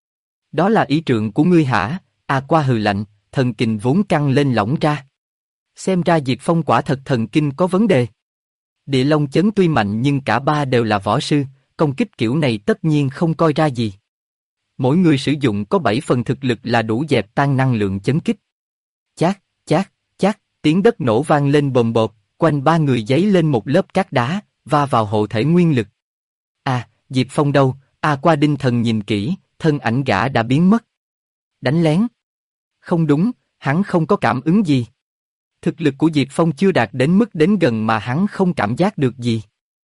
Đó là ý trượng của ngươi hả? A Qua hừ lạnh, thần kình vốn căng lên lỏng ra. Xem ra Diệp Phong quả thật thần kinh có vấn đề. Địa Long chấn tuy mạnh nhưng cả 3 đều là võ sư, công kích kiểu này tất nhiên không coi ra gì. Mỗi người sử dụng có 7 phần thực lực là đủ dẹp tan năng lượng chấn kích. Chát, chát, chát, tiếng đất nổ vang lên bồm bột, quanh 3 người giấy lên một lớp cát đá, va vào hộ thể nguyên lực. À, Diệp Phong đâu? A Qua đinh thần nhìn kỹ, thân ảnh gã đã biến mất. Đánh lén? Không đúng, hắn không có cảm ứng gì. Thực lực của Diệp Phong chưa đạt đến mức đến gần mà hắn không cảm giác được gì.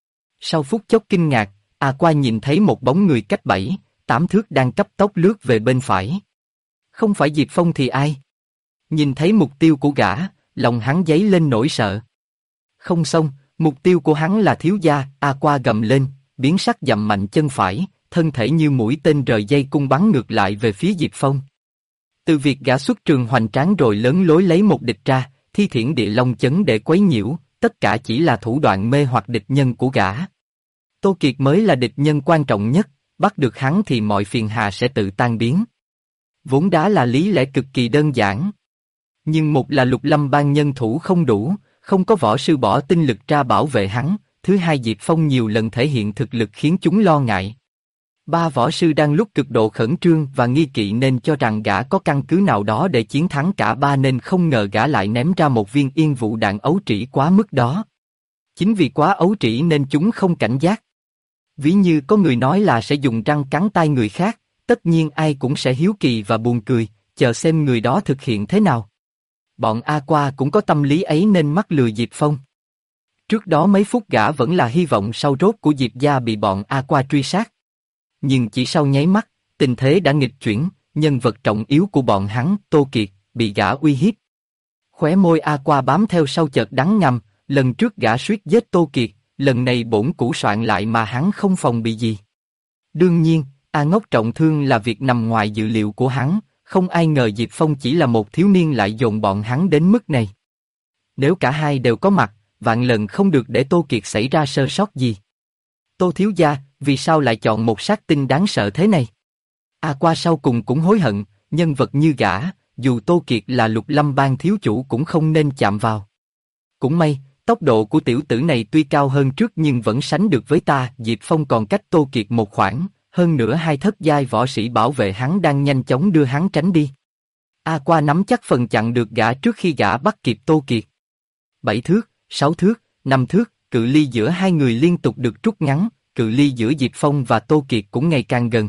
Sau phút chốc kinh ngạc, A Qua nhìn thấy một bóng người cách 7, 8 thước đang cấp tốc lướt về bên phải. Không phải Diệp Phong thì ai? Nhìn thấy mục tiêu của gã, lòng hắn dấy lên nỗi sợ. Không xong, mục tiêu của hắn là thiếu gia. A Qua gầm lên, biến sắc dậm mạnh chân phải, thân thể như mũi tên rời dây cung bắn ngược lại về phía Diệp Phong. Từ việc gã xuất trường hoành tráng rồi lớn lối lấy một địch ra, thi triển địa long chấn để quấy nhiễu, tất cả chỉ là thủ đoạn mê hoặc địch nhân của gã. Tô Kiệt mới là địch nhân quan trọng nhất, bắt được hắn thì mọi phiền hà sẽ tự tan biến. Vốn đá là lý lẽ cực kỳ đơn giản. Nhưng một là Lục Lâm Bang nhân thủ không đủ, không có võ sư bỏ tinh lực ra bảo vệ hắn, thứ hai Diệp Phong nhiều lần thể hiện thực lực khiến chúng lo ngại. 3 võ sư đang lúc cực độ khẩn trương và nghi kỵ nên cho rằng gã có căn cứ nào đó để chiến thắng cả 3 nên không ngờ gã lại ném ra một viên yên vụ đạn ấu trĩ quá mức đó. Chính vì quá ấu trĩ nên chúng không cảnh giác. Ví như có người nói là sẽ dùng răng cắn tai người khác, tất nhiên ai cũng sẽ hiếu kỳ và buồn cười, chờ xem người đó thực hiện thế nào. Bọn A Qua cũng có tâm lý ấy nên mắc lừa Diệp Phong. Trước đó mấy phút gã vẫn là hy vọng sau rốt của Diệp gia bị bọn A Qua truy sát. Nhưng chỉ sau nháy mắt, tình thế đã nghịch chuyển, nhân vật trọng yếu của bọn hắn, Tô Kiệt, bị gã uy hiếp. Khóe môi A Qua bám theo sau chợt đắng ngầm, lần trước gã suýt giết Tô Kiệt, lần này bổn cũ soạn lại mà hắn không phòng bị gì. Đương nhiên, A Ngốc trọng thương là việc nằm ngoài dự liệu của hắn, không ai ngờ Diệp Phong chỉ là một thiếu niên lại dồn bọn hắn đến mức này. Nếu cả hai đều có mặt, vạn lần không được để Tô Kiệt xảy ra sơ sót gì. Tô thiếu gia, vì sao lại chọn một sát tinh đáng sợ thế này? A Qua sau cùng cũng hối hận, nhân vật như gã, dù Tô Kiệt là Lục Lâm Bang thiếu chủ cũng không nên chạm vào. Cũng may, tốc độ của tiểu tử này tuy cao hơn trước nhưng vẫn sánh được với ta. Diệp Phong còn cách Tô Kiệt một khoảng, hơn nữa hai thất giai võ sĩ bảo vệ hắn đang nhanh chóng đưa hắn tránh đi. A Qua nắm chắc phần chặn được gã trước khi gã bắt kịp Tô Kiệt. 7 thước, 6 thước, 5 thước, cự ly giữa hai người liên tục được rút ngắn, cự ly giữa Diệp Phong và Tô Kiệt cũng ngày càng gần.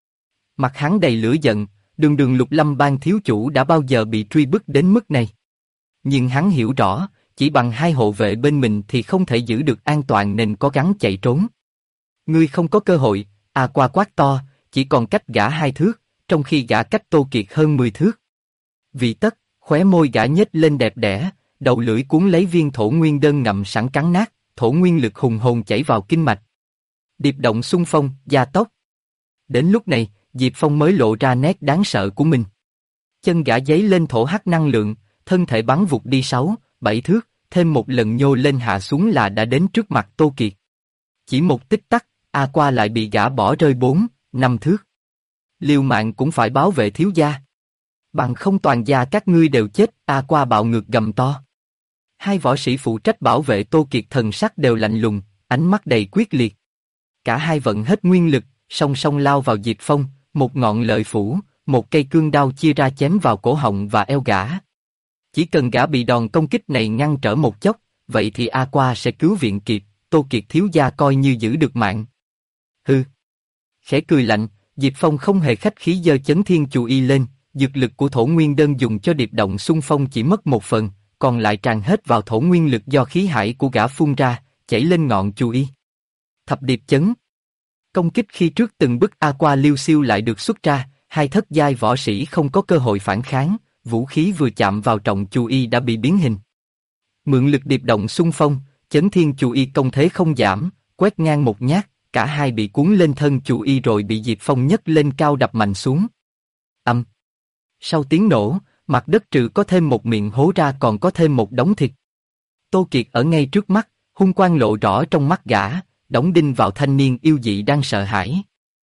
Mặt hắn đầy lửa giận, đường Lục Lâm Bang thiếu chủ đã bao giờ bị truy bức đến mức này. Nhưng hắn hiểu rõ, chỉ bằng hai hộ vệ bên mình thì không thể giữ được an toàn nên cố gắng chạy trốn. Ngươi không có cơ hội, A Qua quát to, chỉ còn cách gã 2 thước, trong khi gã cách Tô Kiệt hơn 10 thước. Vì tất, khóe môi gã nhếch lên đẹp đẽ, đầu lưỡi cuốn lấy viên thổ nguyên đơn ngậm sẵn cắn nát, thổ nguyên lực hùng hồn chảy vào kinh mạch. Điệp động xung phong, gia tốc. Đến lúc này, Diệp Phong mới lộ ra nét đáng sợ của mình. Chân gã giấy lên thổ hắc năng lượng, thân thể bắn vụt đi 6, 7 thước, thêm một lần nhô lên hạ xuống là đã đến trước mặt Tô Kiệt. Chỉ một tích tắc, A Qua lại bị gã bỏ rơi 4, 5 thước. Liều mạng cũng phải bảo vệ thiếu gia. Bằng không toàn gia các ngươi đều chết. A Qua bạo ngược gầm to. Hai võ sĩ phụ trách bảo vệ Tô Kiệt thần sắc đều lạnh lùng, ánh mắt đầy quyết liệt. Cả hai vận hết nguyên lực, song song lao vào Diệp Phong, một ngọn lợi phủ, một cây cương đao chia ra chém vào cổ họng và eo gã. Chỉ cần gã bị đòn công kích này ngăn trở một chốc, vậy thì A Qua sẽ cứu viện kịp, Tô Kiệt thiếu gia coi như giữ được mạng. Hừ. Khẽ cười lạnh, Diệp Phong không hề khách khí giơ chấn thiên chù y lên, dược lực của thổ nguyên đơn dùng cho điệp động xung phong chỉ mất 1 phần, còn lại tràn hết vào thổ nguyên lực do khí hải của gã phun ra, chảy lên ngọn chù y. Thập điệp chấn. Công kích khi trước từng bức A Qua liêu xiêu lại được xuất ra, hai thất giai võ sĩ không có cơ hội phản kháng, vũ khí vừa chạm vào trọng chù y đã bị biến hình. Mượn lực điệp động xung phong, chấn thiên chù y công thế không giảm, quét ngang một nhát, cả hai bị cuốn lên thân chù y rồi bị Diệp Phong nhấc lên cao đập mạnh xuống. Âm. Sau tiếng nổ, mặt đất trừ có thêm một miệng hố ra còn có thêm một đống thịt. Tô Kiệt ở ngay trước mắt, hung quang lộ rõ trong mắt gã, đóng đinh vào thanh niên yêu dị đang sợ hãi.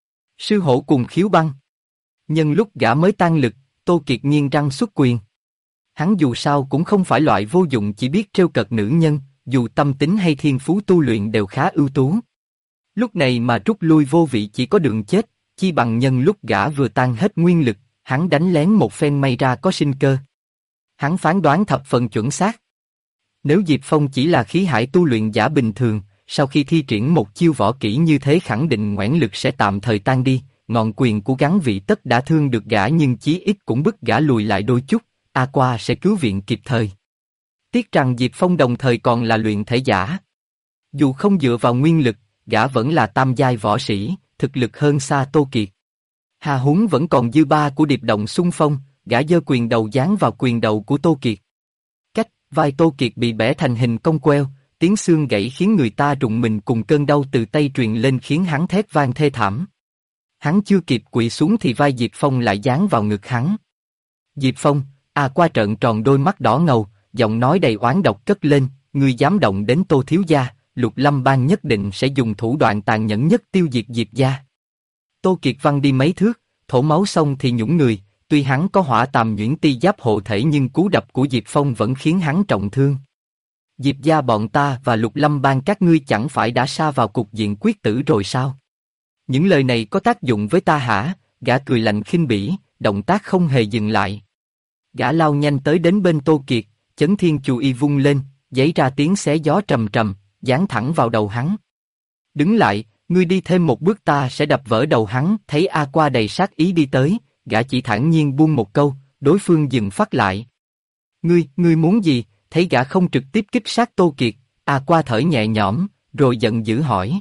Sư hổ cùng khiếu băng. Nhân lúc gã mới tan lực, Tô Kiệt nghiến răng xuất quyền. Hắn dù sao cũng không phải loại vô dụng chỉ biết trêu cợt nữ nhân, dù tâm tính hay thiên phú tu luyện đều khá ưu tú. Lúc này mà rút lui vô vị chỉ có đường chết, chi bằng nhân lúc gã vừa tan hết nguyên lực, hắn đánh lén một phen may ra có sinh cơ. Hắn phán đoán thập phần chuẩn xác. Nếu Diệp Phong chỉ là khí hải tu luyện giả bình thường, sau khi thi triển một chiêu võ kỹ như thế khẳng định ngoãn lực sẽ tạm thời tan đi, ngọn quyền của gắn vị tất đã thương được gã nhưng chí ít cũng bức gã lùi lại đôi chút, A Qua sẽ cứu viện kịp thời. Tiếc rằng Diệp Phong đồng thời còn là luyện thể giả. Dù không dựa vào nguyên lực, gã vẫn là tam giai võ sĩ, thực lực hơn xa Tô Kiệt. Hà huống vẫn còn dư ba của điệp động xung phong, gã giơ quyền đầu giáng vào quyền đầu của Tô Kiệt. Cách, vai Tô Kiệt bị bẻ thành hình cong queo, tiếng xương gãy khiến người ta rùng mình cùng cơn đau từ tay truyền lên khiến hắn thét vang thê thảm. Hắn chưa kịp quỵ xuống thì vai Diệp Phong lại giáng vào ngực hắn. Diệp Phong, A Qua trợn tròn đôi mắt đỏ ngầu, giọng nói đầy oán độc cất lên, ngươi dám động đến Tô thiếu gia, Lục Lâm Bang nhất định sẽ dùng thủ đoạn tàn nhẫn nhất tiêu diệt Diệp gia. Tô Kiệt văng đi mấy thước, thổ máu xong thì nhũng người, tuy hắn có hỏa tàm nhuyễn ti giáp hộ thể nhưng cú đập của Diệp Phong vẫn khiến hắn trọng thương. Diệp gia bọn ta và Lục Lâm Bang các ngươi chẳng phải đã sa vào cục diện quyết tử rồi sao? Những lời này có tác dụng với ta hả? Gã cười lạnh khinh bỉ, động tác không hề dừng lại. Gã lao nhanh tới đến bên Tô Kiệt, chấn thiên chù y vung lên, giấy ra tiếng xé gió trầm trầm, giáng thẳng vào đầu hắn. Đứng lại, ngươi đi thêm một bước ta sẽ đập vỡ đầu hắn. Thấy A Qua đầy sát ý đi tới, gã chỉ thản nhiên buông một câu, đối phương dừng phát lại. Ngươi muốn gì? Thấy gã không trực tiếp kích sát Tô Kiệt, A Qua thở nhẹ nhõm, rồi giận dữ hỏi.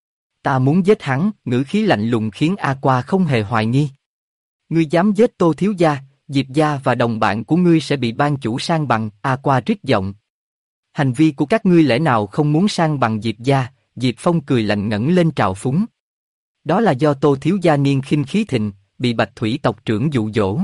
Ta muốn giết hắn, ngữ khí lạnh lùng khiến A Qua không hề hoài nghi. Ngươi dám giết Tô thiếu gia, Diệp gia và đồng bạn của ngươi sẽ bị ban chủ san bằng. A Qua rít giọng. Hành vi của các ngươi lẽ nào không muốn san bằng Diệp gia? Diệp Phong cười lạnh ngẩng lên trào phúng. Đó là do Tô thiếu gia niên khinh khí thịnh, bị Bạch Thủy tộc trưởng dụ dỗ.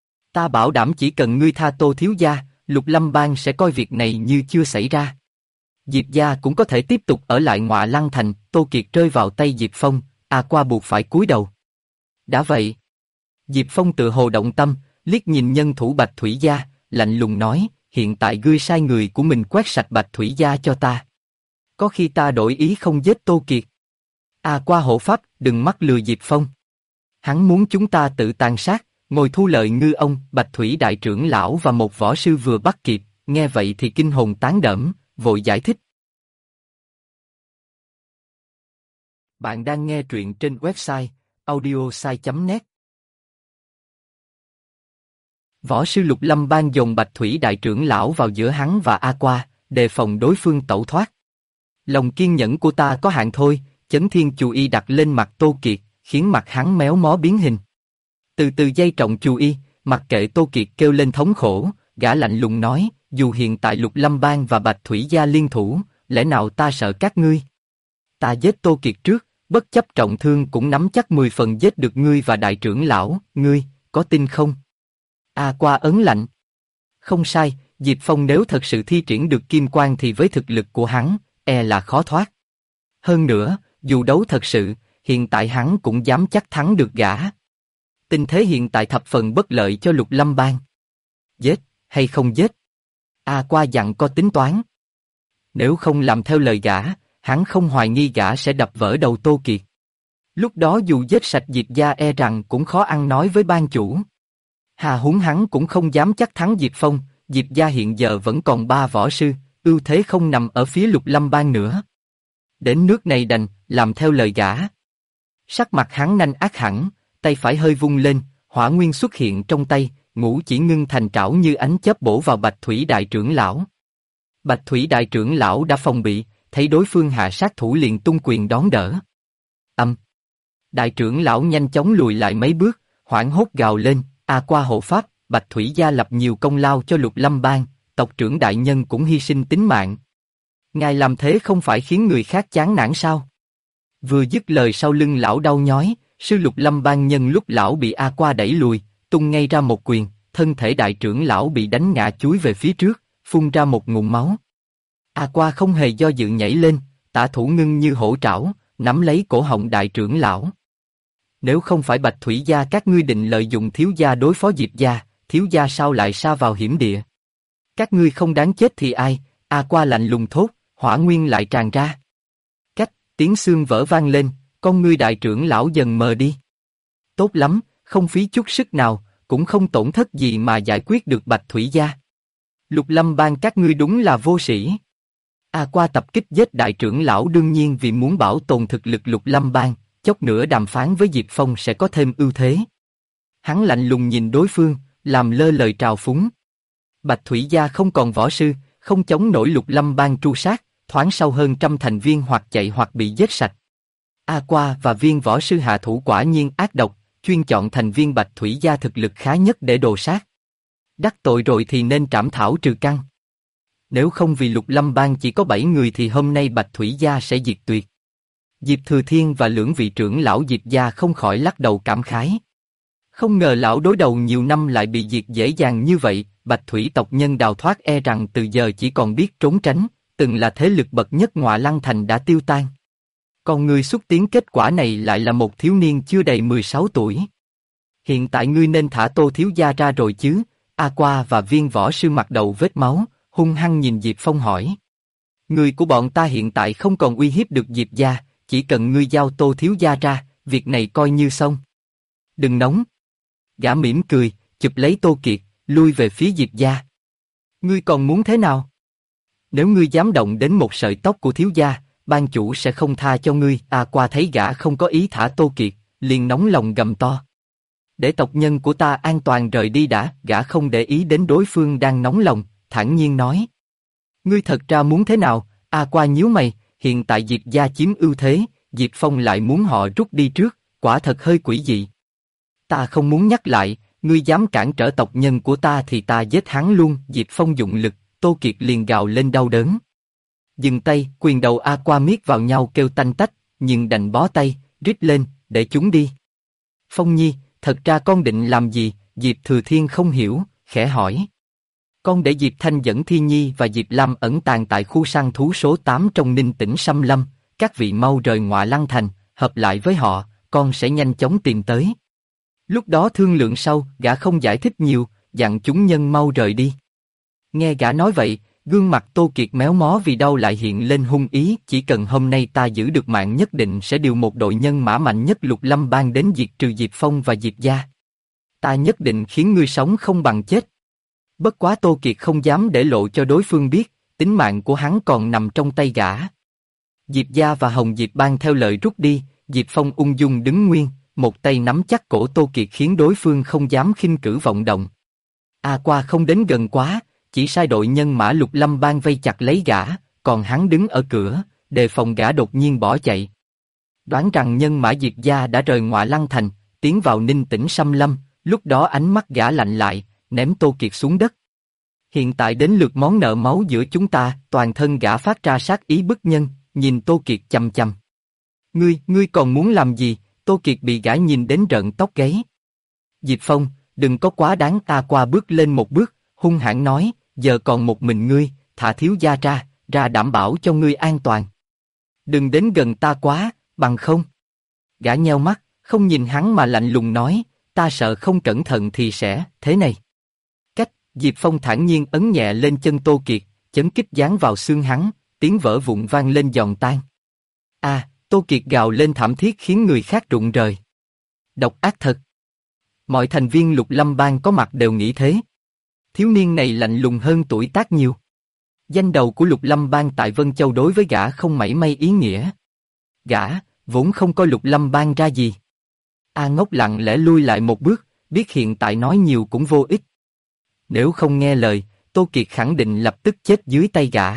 Ta bảo đảm chỉ cần ngươi tha Tô thiếu gia, Lục Lâm Bang sẽ coi việc này như chưa xảy ra. Diệp gia cũng có thể tiếp tục ở lại Ngọa Lăng Thành. Tô Kiệt rơi vào tay Diệp Phong, A Qua buộc phải cúi đầu. Đã vậy, Diệp Phong tự hồ động tâm, liếc nhìn nhân thủ Bạch Thủy Gia, lạnh lùng nói, hiện tại ngươi sai người của mình quét sạch Bạch Thủy Gia cho ta. Có khi ta đổi ý không giết Tô Kiệt. Qua hộ pháp, đừng mắc lừa Diệp Phong. Hắn muốn chúng ta tự tàn sát, ngồi thu lợi ngư ông. Bạch Thủy đại trưởng lão và một võ sư vừa bắt kịp, nghe vậy thì kinh hồn tán đẫm, vội giải thích. Bạn đang nghe truyện trên website audiosai.net. Võ sư Lục Lâm Bang dồn Bạch Thủy đại trưởng lão vào giữa hắn và Qua, đề phòng đối phương tẩu thoát. Lòng kiên nhẫn của ta có hạn thôi. Chấn Thiên Chù Y đặt lên mặt Tô Kiệt, khiến mặt hắn méo mó biến hình. Từ từ dây trọng Chù Y, mặc kệ Tô Kiệt kêu lên thống khổ, gã lạnh lùng nói, dù hiện tại Lục Lâm Bang và Bạch Thủy Gia liên thủ, lẽ nào ta sợ các ngươi? Ta giết Tô Kiệt trước, bất chấp trọng thương cũng nắm chắc 10 phần giết được ngươi và đại trưởng lão, ngươi, có tin không? Qua ấn lạnh. Không sai, Diệp Phong nếu thật sự thi triển được kim quang thì với thực lực của hắn, là khó thoát. Hơn nữa, dù đấu thật sự, hiện tại hắn cũng dám chắc thắng được gã. Tình thế hiện tại thập phần bất lợi cho Lục Lâm Bang. Giết, hay không giết? Qua dặn có tính toán. Nếu không làm theo lời gã, hắn không hoài nghi gã sẽ đập vỡ đầu Tô Kiệt. Lúc đó dù giết sạch Diệp gia rằng cũng khó ăn nói với ban chủ. Hà huống hắn cũng không dám chắc thắng Diệp Phong, Diệp gia hiện giờ vẫn còn 3 võ sư, ưu thế không nằm ở phía Lục Lâm Bang nữa. Đến nước này đành, làm theo lời gã. Sắc mặt hắn nanh ác hẳn, tay phải hơi vung lên, hỏa nguyên xuất hiện trong tay, ngũ chỉ ngưng thành trảo như ánh chớp bổ vào Bạch Thủy đại trưởng lão. Bạch Thủy đại trưởng lão đã phòng bị, thấy đối phương hạ sát thủ liền tung quyền đón đỡ. Đại trưởng lão nhanh chóng lùi lại mấy bước, hoảng hốt gào lên, Qua hộ pháp, Bạch Thủy gia lập nhiều công lao cho Lục Lâm Bang, tộc trưởng đại nhân cũng hy sinh tính mạng. Ngài làm thế không phải khiến người khác chán nản sao? Vừa dứt lời sau lưng lão đau nhói, sư Lục Lâm Bang nhân lúc lão bị Qua đẩy lùi, tung ngay ra một quyền, thân thể đại trưởng lão bị đánh ngã chúi về phía trước, phun ra một ngụm máu. Qua không hề do dự nhảy lên, tả thủ ngưng như hổ trảo, nắm lấy cổ họng đại trưởng lão. Nếu không phải Bạch Thủy gia các ngươi định lợi dụng thiếu gia đối phó Diệp gia, thiếu gia sao lại sa vào hiểm địa? Các ngươi không đáng chết thì ai? Qua lạnh lùng thốt, hỏa nguyên lại tràn ra. Tiếng xương vỡ vang lên, con ngươi đại trưởng lão dần mờ đi. Tốt lắm, không phí chút sức nào, cũng không tổn thất gì mà giải quyết được Bạch Thủy gia. Lục Lâm Bang các ngươi đúng là vô sĩ. Qua tập kích giết đại trưởng lão đương nhiên vì muốn bảo tồn thực lực Lục Lâm Bang, chốc nữa đàm phán với Diệp Phong sẽ có thêm ưu thế. Hắn lạnh lùng nhìn đối phương, làm lơ lời trào phúng. Bạch Thủy gia không còn võ sư, không chống nổi Lục Lâm Bang tru sát, thoáng sau hơn 100 thành viên hoặc chạy hoặc bị giết sạch. Qua và viên võ sư hạ thủ quả nhiên ác độc, chuyên chọn thành viên Bạch Thủy gia thực lực khá nhất để đồ sát. Đắc tội rồi thì nên trảm thảo trừ căn. Nếu không vì Lục Lâm Bang chỉ có 7 người thì hôm nay Bạch Thủy gia sẽ diệt tuyệt. Diệp Thừa Thiên và lưỡng vị trưởng lão Diệp gia không khỏi lắc đầu cảm khái. Không ngờ lão đối đầu nhiều năm lại bị diệt dễ dàng như vậy, Bạch Thủy tộc nhân đào thoát rằng từ giờ chỉ còn biết trốn tránh, từng là thế lực bậc nhất Ngọa Lăng Thành đã tiêu tan. Còn người xúc tiến kết quả này lại là một thiếu niên chưa đầy 16 tuổi. Hiện tại ngươi nên thả Tô thiếu gia ra rồi chứ? Qua và viên võ sư mặt đầu vết máu, hung hăng nhìn Diệp Phong hỏi. Người của bọn ta hiện tại không còn uy hiếp được Diệp gia, chỉ cần ngươi giao Tô thiếu gia ra, việc này coi như xong. Đừng nóng. Gã mỉm cười, chụp lấy Tô Kiệt, lui về phía Diệp gia. Ngươi còn muốn thế nào? Nếu ngươi dám động đến một sợi tóc của thiếu gia, ban chủ sẽ không tha cho ngươi. Qua thấy gã không có ý thả Tô Kiệt, liền nóng lòng gầm to. Để tộc nhân của ta an toàn rời đi đã. Gã không để ý đến đối phương đang nóng lòng, thản nhiên nói. Ngươi thật ra muốn thế nào? Qua nhíu mày, hiện tại Diệp gia chiếm ưu thế, Diệp Phong lại muốn họ rút đi trước, quả thật hơi quỷ dị. Ta không muốn nhắc lại, ngươi dám cản trở tộc nhân của ta thì ta giết hắn luôn. Diệp Phong dụng lực, Tô Kiệt liền gào lên đau đớn. Dừng tay, quyền đầu Qua miết vào nhau kêu tanh tách, nhưng đành bó tay, rít lên, để chúng đi. Phong Nhi, thật ra con định làm gì? Diệp Thừa Thiên không hiểu, khẽ hỏi. Con để Diệp Thanh dẫn Thi Nhi và Diệp Lam ẩn tàng tại khu săn thú số 8 trong Ninh Tỉnh Sâm Lâm, các vị mau rời Ngọa Lăng Thành, hợp lại với họ, con sẽ nhanh chóng tìm tới. Lúc đó thương lượng sau, gã không giải thích nhiều, dặn chúng nhân mau rời đi. Nghe gã nói vậy, gương mặt Tô Kiệt méo mó vì đau lại hiện lên hung ý, chỉ cần hôm nay ta giữ được mạng nhất định sẽ điều một đội nhân mã mạnh nhất Lục Lâm Bang đến diệt trừ Diệp Phong và Diệp gia. Ta nhất định khiến ngươi sống không bằng chết. Bất quá Tô Kiệt không dám để lộ cho đối phương biết, tính mạng của hắn còn nằm trong tay gã. Diệp gia và Hồng Diệp Bang theo lời rút đi, Diệp Phong ung dung đứng nguyên, một tay nắm chắc cổ Tô Kiệt khiến đối phương không dám khinh cử vọng động. A Qua không đến gần quá, chỉ sai đội nhân mã Lục Lâm Bang vây chặt lấy gã, còn hắn đứng ở cửa, đề phòng gã đột nhiên bỏ chạy. Đoán rằng nhân mã Diệp gia đã rời Ngọa Lăng Thành, tiến vào Ninh Tĩnh Xâm Lâm, lúc đó ánh mắt gã lạnh lại, ném Tô Kiệt xuống đất. Hiện tại đến lượt món nợ máu giữa chúng ta, toàn thân gã phát ra sát ý bức nhân, nhìn Tô Kiệt chằm chằm. Ngươi còn muốn làm gì? Tô Kiệt bị gã nhìn đến rợn tóc gáy. Diệp Phong, đừng có quá đáng. A Qua bước lên một bước, hung hãn nói, giờ còn một mình ngươi, thả thiếu gia ra đảm bảo cho ngươi an toàn. Đừng đến gần ta quá, bằng không. Gã nheo mắt, không nhìn hắn mà lạnh lùng nói, ta sợ không cẩn thận thì sẽ thế này. Cách, Diệp Phong thản nhiên ấn nhẹ lên chân Tô Kiệt, chấn kích giáng vào xương hắn, tiếng vỡ vụn vang lên giòn tan. Tô Kiệt gào lên thảm thiết khiến người khác rụng rời. Độc ác thật. Mọi thành viên Lục Lâm Bang có mặt đều nghĩ thế. Thiếu niên này lạnh lùng hơn tuổi tác nhiều. Danh đầu của Lục Lâm Bang tại Vân Châu đối với gã không mảy may ý nghĩa. Gã, vốn không coi Lục Lâm Bang ra gì. A Ngốc lặng lẽ lui lại một bước, biết hiện tại nói nhiều cũng vô ích. Nếu không nghe lời, Tô Kiệt khẳng định lập tức chết dưới tay gã.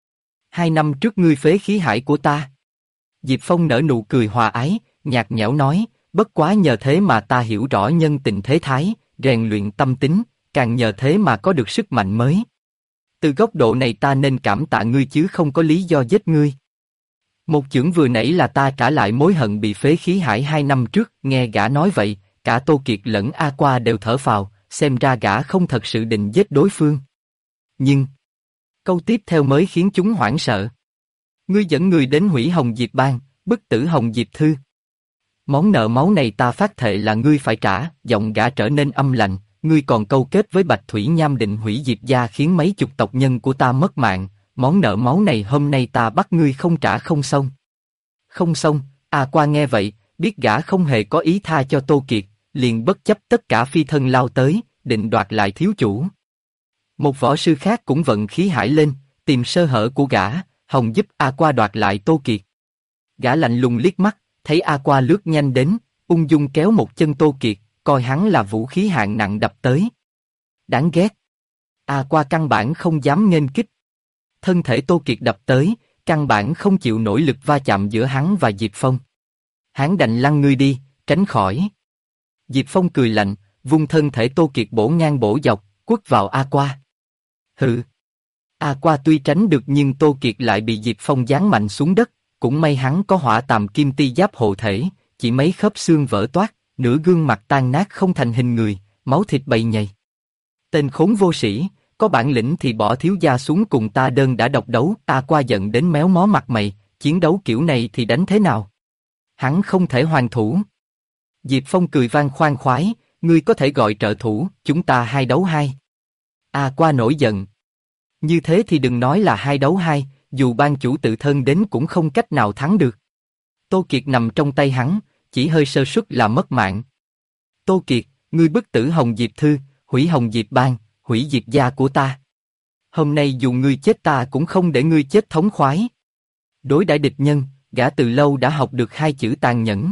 2 năm trước ngươi phế khí hải của ta. Diệp Phong nở nụ cười hòa ái, nhạt nhẽo nói, bất quá nhờ thế mà ta hiểu rõ nhân tình thế thái, rèn luyện tâm tính, càng nhờ thế mà có được sức mạnh mới. Từ góc độ này ta nên cảm tạ ngươi chứ không có lý do giết ngươi. Một chưởng vừa nãy là ta trả lại mối hận bị phế khí hải 2 năm trước. Nghe gã nói vậy, cả Tô Kiệt lẫn A Qua đều thở phào, xem ra gã không thật sự định giết đối phương. Nhưng câu tiếp theo mới khiến chúng hoảng sợ. Ngươi dẫn người đến hủy Hồng Diệp Bang, bức tử Hồng Diệp Thư. Món nợ máu này ta phát thệ là ngươi phải trả. Giọng gã trở nên âm lạnh. Ngươi còn câu kết với Bạch Thủy Nham định hủy Diệp gia khiến mấy chục tộc nhân của ta mất mạng. Món nợ máu này hôm nay ta bắt ngươi không trả không xong. Không xong. A Qua nghe vậy, biết gã không hề có ý tha cho Tô Kiệt, liền bất chấp tất cả phi thân lao tới, định đoạt lại thiếu chủ. Một võ sư khác cũng vận khí hải lên, tìm sơ hở của gã, hòng giúp A Qua đoạt lại Tô Kiệt. Gã lạnh lùng liếc mắt, thấy A Qua lướt nhanh đến, ung dung kéo một chân Tô Kiệt, coi hắn là vũ khí hạng nặng đập tới. Đáng ghét. A Qua căn bản không dám nghênh kích. Thân thể Tô Kiệt đập tới, căn bản không chịu nổi lực va chạm giữa hắn và Diệp Phong. Hắn đành lăn ngươi đi, tránh khỏi. Diệp Phong cười lạnh, vung thân thể Tô Kiệt bổ ngang bổ dọc, quất vào A Qua. Hừ. A Qua tuy tránh được nhưng Tô Kiệt lại bị Diệp Phong giáng mạnh xuống đất, cũng may hắn có hỏa tàm kim ti giáp hộ thể, chỉ mấy khớp xương vỡ toác, nửa gương mặt tan nát không thành hình người, máu thịt bầy nhầy. Tên khốn vô sĩ, có bản lĩnh thì bỏ thiếu gia xuống cùng ta đơn đã độc đấu. A Qua giận đến méo mó mặt mày, chiến đấu kiểu này thì đánh thế nào? Hắn không thể hoàn thủ. Diệp Phong cười vang khoan khoái, ngươi có thể gọi trợ thủ, chúng ta 2 đấu 2. A Qua nổi giận. Như thế thì đừng nói là 2 đấu 2, dù ban chủ tự thân đến cũng không cách nào thắng được. Tô Kiệt nằm trong tay hắn, chỉ hơi sơ suất là mất mạng. Tô Kiệt, ngươi bức tử Hồng Diệp Thư, hủy Hồng Diệp Bang, hủy Diệp gia của ta. Hôm nay dù ngươi chết ta cũng không để ngươi chết thống khoái. Đối đãi địch nhân, gã từ lâu đã học được 2 chữ tàn nhẫn.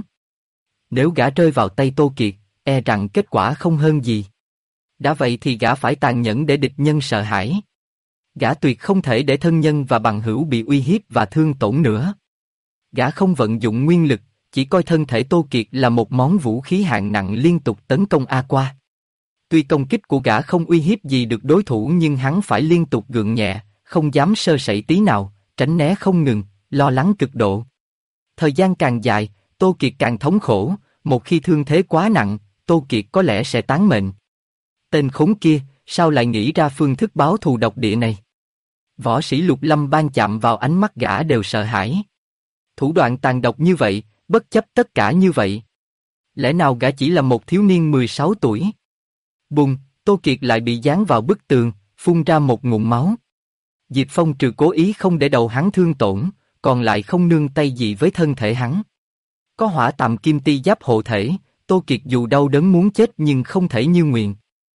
Nếu gã rơi vào tay Tô Kiệt, e rằng kết quả không hơn gì. Đã vậy thì gã phải tàn nhẫn để địch nhân sợ hãi. Gã tuyệt không thể để thân nhân và bằng hữu bị uy hiếp và thương tổn nữa. Gã không vận dụng nguyên lực, chỉ coi thân thể Tô Kiệt là một món vũ khí hạng nặng liên tục tấn công A Qua. Tuy công kích của gã không uy hiếp gì được đối thủ nhưng hắn phải liên tục gượng nhẹ, không dám sơ sẩy tí nào, tránh né không ngừng, lo lắng cực độ. Thời gian càng dài, Tô Kiệt càng thống khổ, một khi thương thế quá nặng, Tô Kiệt có lẽ sẽ tán mệnh. Tên khốn kia, sao lại nghĩ ra phương thức báo thù độc địa này? Võ sĩ Lục Lâm Bang chạm vào ánh mắt gã đều sợ hãi. Thủ đoạn tàn độc như vậy, bất chấp tất cả như vậy. Lẽ nào gã chỉ là một thiếu niên 16 tuổi? Bùng, Tô Kiệt lại bị dán vào bức tường, phun ra một ngụm máu. Diệp Phong trừ cố ý không để đầu hắn thương tổn, còn lại không nương tay gì với thân thể hắn. Có hỏa tạm kim ti giáp hộ thể, Tô Kiệt dù đau đớn muốn chết nhưng không thể như nguyện.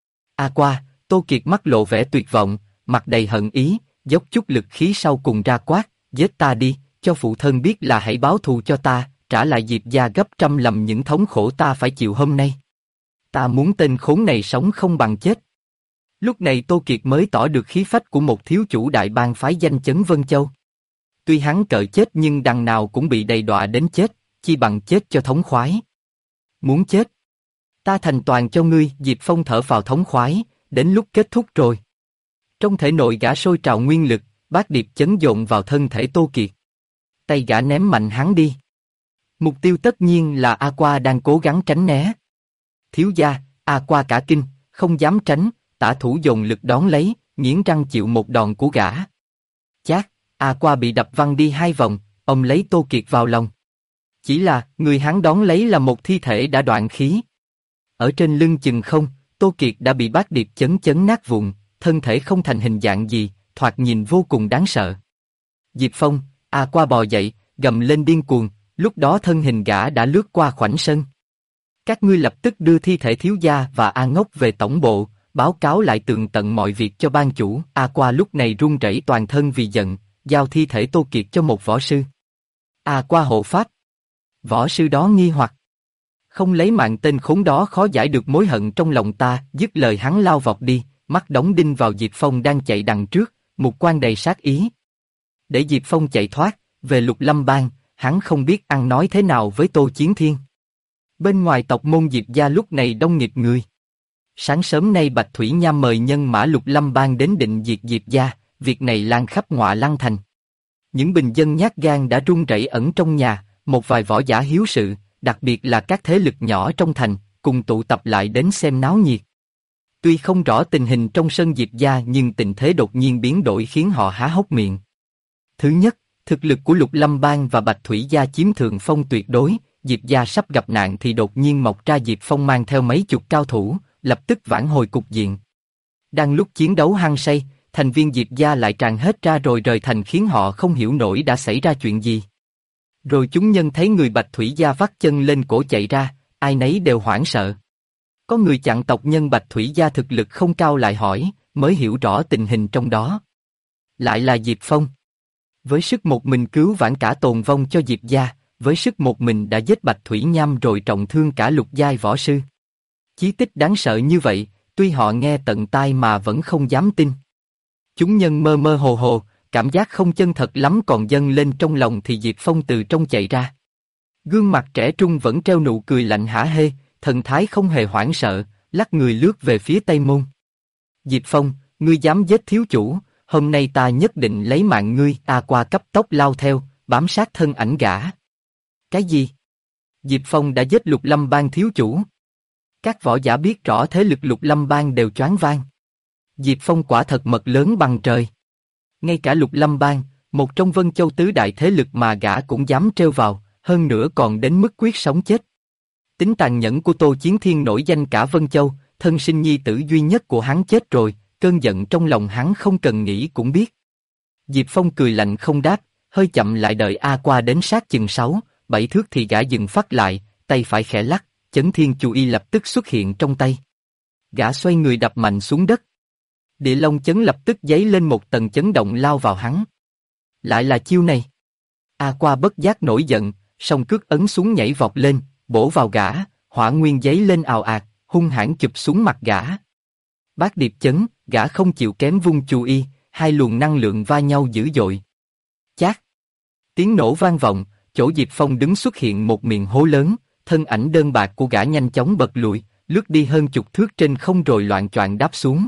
Qua, Tô Kiệt mắt lộ vẻ tuyệt vọng, mặt đầy hận ý, dốc chút lực khí sau cùng ra quát, giết ta đi, cho phụ thân biết là hãy báo thù cho ta, trả lại Diệp gia gấp trăm lần những thống khổ ta phải chịu hôm nay. Ta muốn tên khốn này sống không bằng chết. Lúc này Tô Kiệt mới tỏ được khí phách của một thiếu chủ đại bang phái danh chấn Vân Châu. Tuy hắn cợ chết nhưng đằng nào cũng bị đầy đọa đến chết, chi bằng chết cho thống khoái. Muốn chết? Ta thành toàn cho ngươi. Diệp Phong thở phào thống khoái, đến lúc kết thúc rồi. Trong thể nội gã sôi trào nguyên lực, bát điệp chấn dồn vào thân thể Tô Kiệt. Tay gã ném mạnh hắn đi. Mục tiêu tất nhiên là Qua đang cố gắng tránh né. Thiếu gia, Qua cả kinh, không dám tránh, tả thủ dồn lực đón lấy, nghiến răng chịu một đòn của gã. Chát, Qua bị đập văng đi 2 vòng, ông lấy Tô Kiệt vào lòng. Chỉ là, người hắn đón lấy là một thi thể đã đoạn khí. Ở trên lưng chừng không, Tô Kiệt đã bị bát điệp chấn nát vụn, thân thể không thành hình dạng gì, thoạt nhìn vô cùng đáng sợ. Diệp Phong, Qua bò dậy, gầm lên điên cuồng, lúc đó thân hình gã đã lướt qua khoảnh sân. Các ngươi lập tức đưa thi thể thiếu gia và A Ngốc về tổng bộ, báo cáo lại tường tận mọi việc cho ban chủ. Qua lúc này run rẩy toàn thân vì giận, giao thi thể Tô Kiệt cho một võ sư. Qua hộ pháp. Võ sư đó nghi hoặc. Không lấy mạng tên khốn đó khó giải được mối hận trong lòng ta. Dứt lời hắn lao vọt đi, mắt đóng đinh vào Diệp Phong đang chạy đằng trước, mục quan đầy sát ý. Để Diệp Phong chạy thoát, về Lục Lâm Bang, hắn không biết ăn nói thế nào với Tô Chiến Thiên. Bên ngoài tộc môn Diệp gia lúc này đông nghịt người. Sáng sớm nay Bạch Thủy Nham mời nhân mã Lục Lâm Bang đến định diệt Diệp gia, việc này lan khắp Ngọa Lăng thành. Những bình dân nhát gan đã run rẩy ẩn trong nhà, một vài võ giả hiếu sự, đặc biệt là các thế lực nhỏ trong thành, cùng tụ tập lại đến xem náo nhiệt. Tuy không rõ tình hình trong sân Diệp gia nhưng tình thế đột nhiên biến đổi khiến họ há hốc miệng. Thứ nhất, thực lực của Lục Lâm Bang và Bạch Thủy gia chiếm thượng phong tuyệt đối, Diệp gia sắp gặp nạn thì đột nhiên mọc ra Diệp Phong mang theo mấy chục cao thủ, lập tức vãn hồi cục diện. Đang lúc chiến đấu hăng say, thành viên Diệp gia lại tràn hết ra rồi rời thành khiến họ không hiểu nổi đã xảy ra chuyện gì. Rồi chúng nhân thấy người Bạch Thủy gia vắt chân lên cổ chạy ra, ai nấy đều hoảng sợ. Có người chặn tộc nhân Bạch Thủy gia thực lực không cao lại hỏi, mới hiểu rõ tình hình trong đó. Lại là Diệp Phong. Với sức một mình cứu vãn cả tồn vong cho Diệp gia, với sức một mình đã giết Bạch Thủy Nham rồi trọng thương cả lục giai võ sư. Chí tích đáng sợ như vậy, tuy họ nghe tận tai mà vẫn không dám tin. Chúng nhân mơ mơ hồ hồ, cảm giác không chân thật lắm còn dâng lên trong lòng thì Diệp Phong từ trong chạy ra. Gương mặt trẻ trung vẫn treo nụ cười lạnh hả hê, thần thái không hề hoảng sợ, lắc người lướt về phía Tây Môn. Diệp Phong, ngươi dám giết thiếu chủ, hôm nay ta nhất định lấy mạng ngươi. Qua cấp tốc lao theo, bám sát thân ảnh gã. Cái gì? Diệp Phong đã giết Lục Lâm Bang thiếu chủ. Các võ giả biết rõ thế lực Lục Lâm Bang đều choáng váng. Diệp Phong quả thật mật lớn bằng trời. Ngay cả Lục Lâm Bang, một trong Vân Châu tứ đại thế lực mà gã cũng dám trêu vào, hơn nữa còn đến mức quyết sống chết. Tính tàn nhẫn của Tô Chiến Thiên nổi danh cả Vân Châu, thân sinh nhi tử duy nhất của hắn chết rồi, cơn giận trong lòng hắn không cần nghĩ cũng biết. Diệp Phong cười lạnh không đáp, hơi chậm lại đợi Qua đến sát chừng 6-7 thước thì gã dừng phát lại, tay phải khẽ lắc, Chấn Thiên Chu Y lập tức xuất hiện trong tay. Gã xoay người đập mạnh xuống đất. Địa Long chấn lập tức dấy lên một tầng chấn động lao vào hắn. Lại là chiêu này. Qua bất giác nổi giận, song cước ấn xuống nhảy vọt lên, bổ vào gã, hỏa nguyên dấy lên ào ạt, hung hãn chụp xuống mặt gã. Bát điệp chấn, gã không chịu kém vung Chu Y, hai luồng năng lượng va nhau dữ dội. Chát. Tiếng nổ vang vọng, chỗ Diệp Phong đứng xuất hiện một miệng hố lớn, thân ảnh đơn bạc của gã nhanh chóng bật lùi, lướt đi hơn chục thước trên không rồi loạng choạng đáp xuống.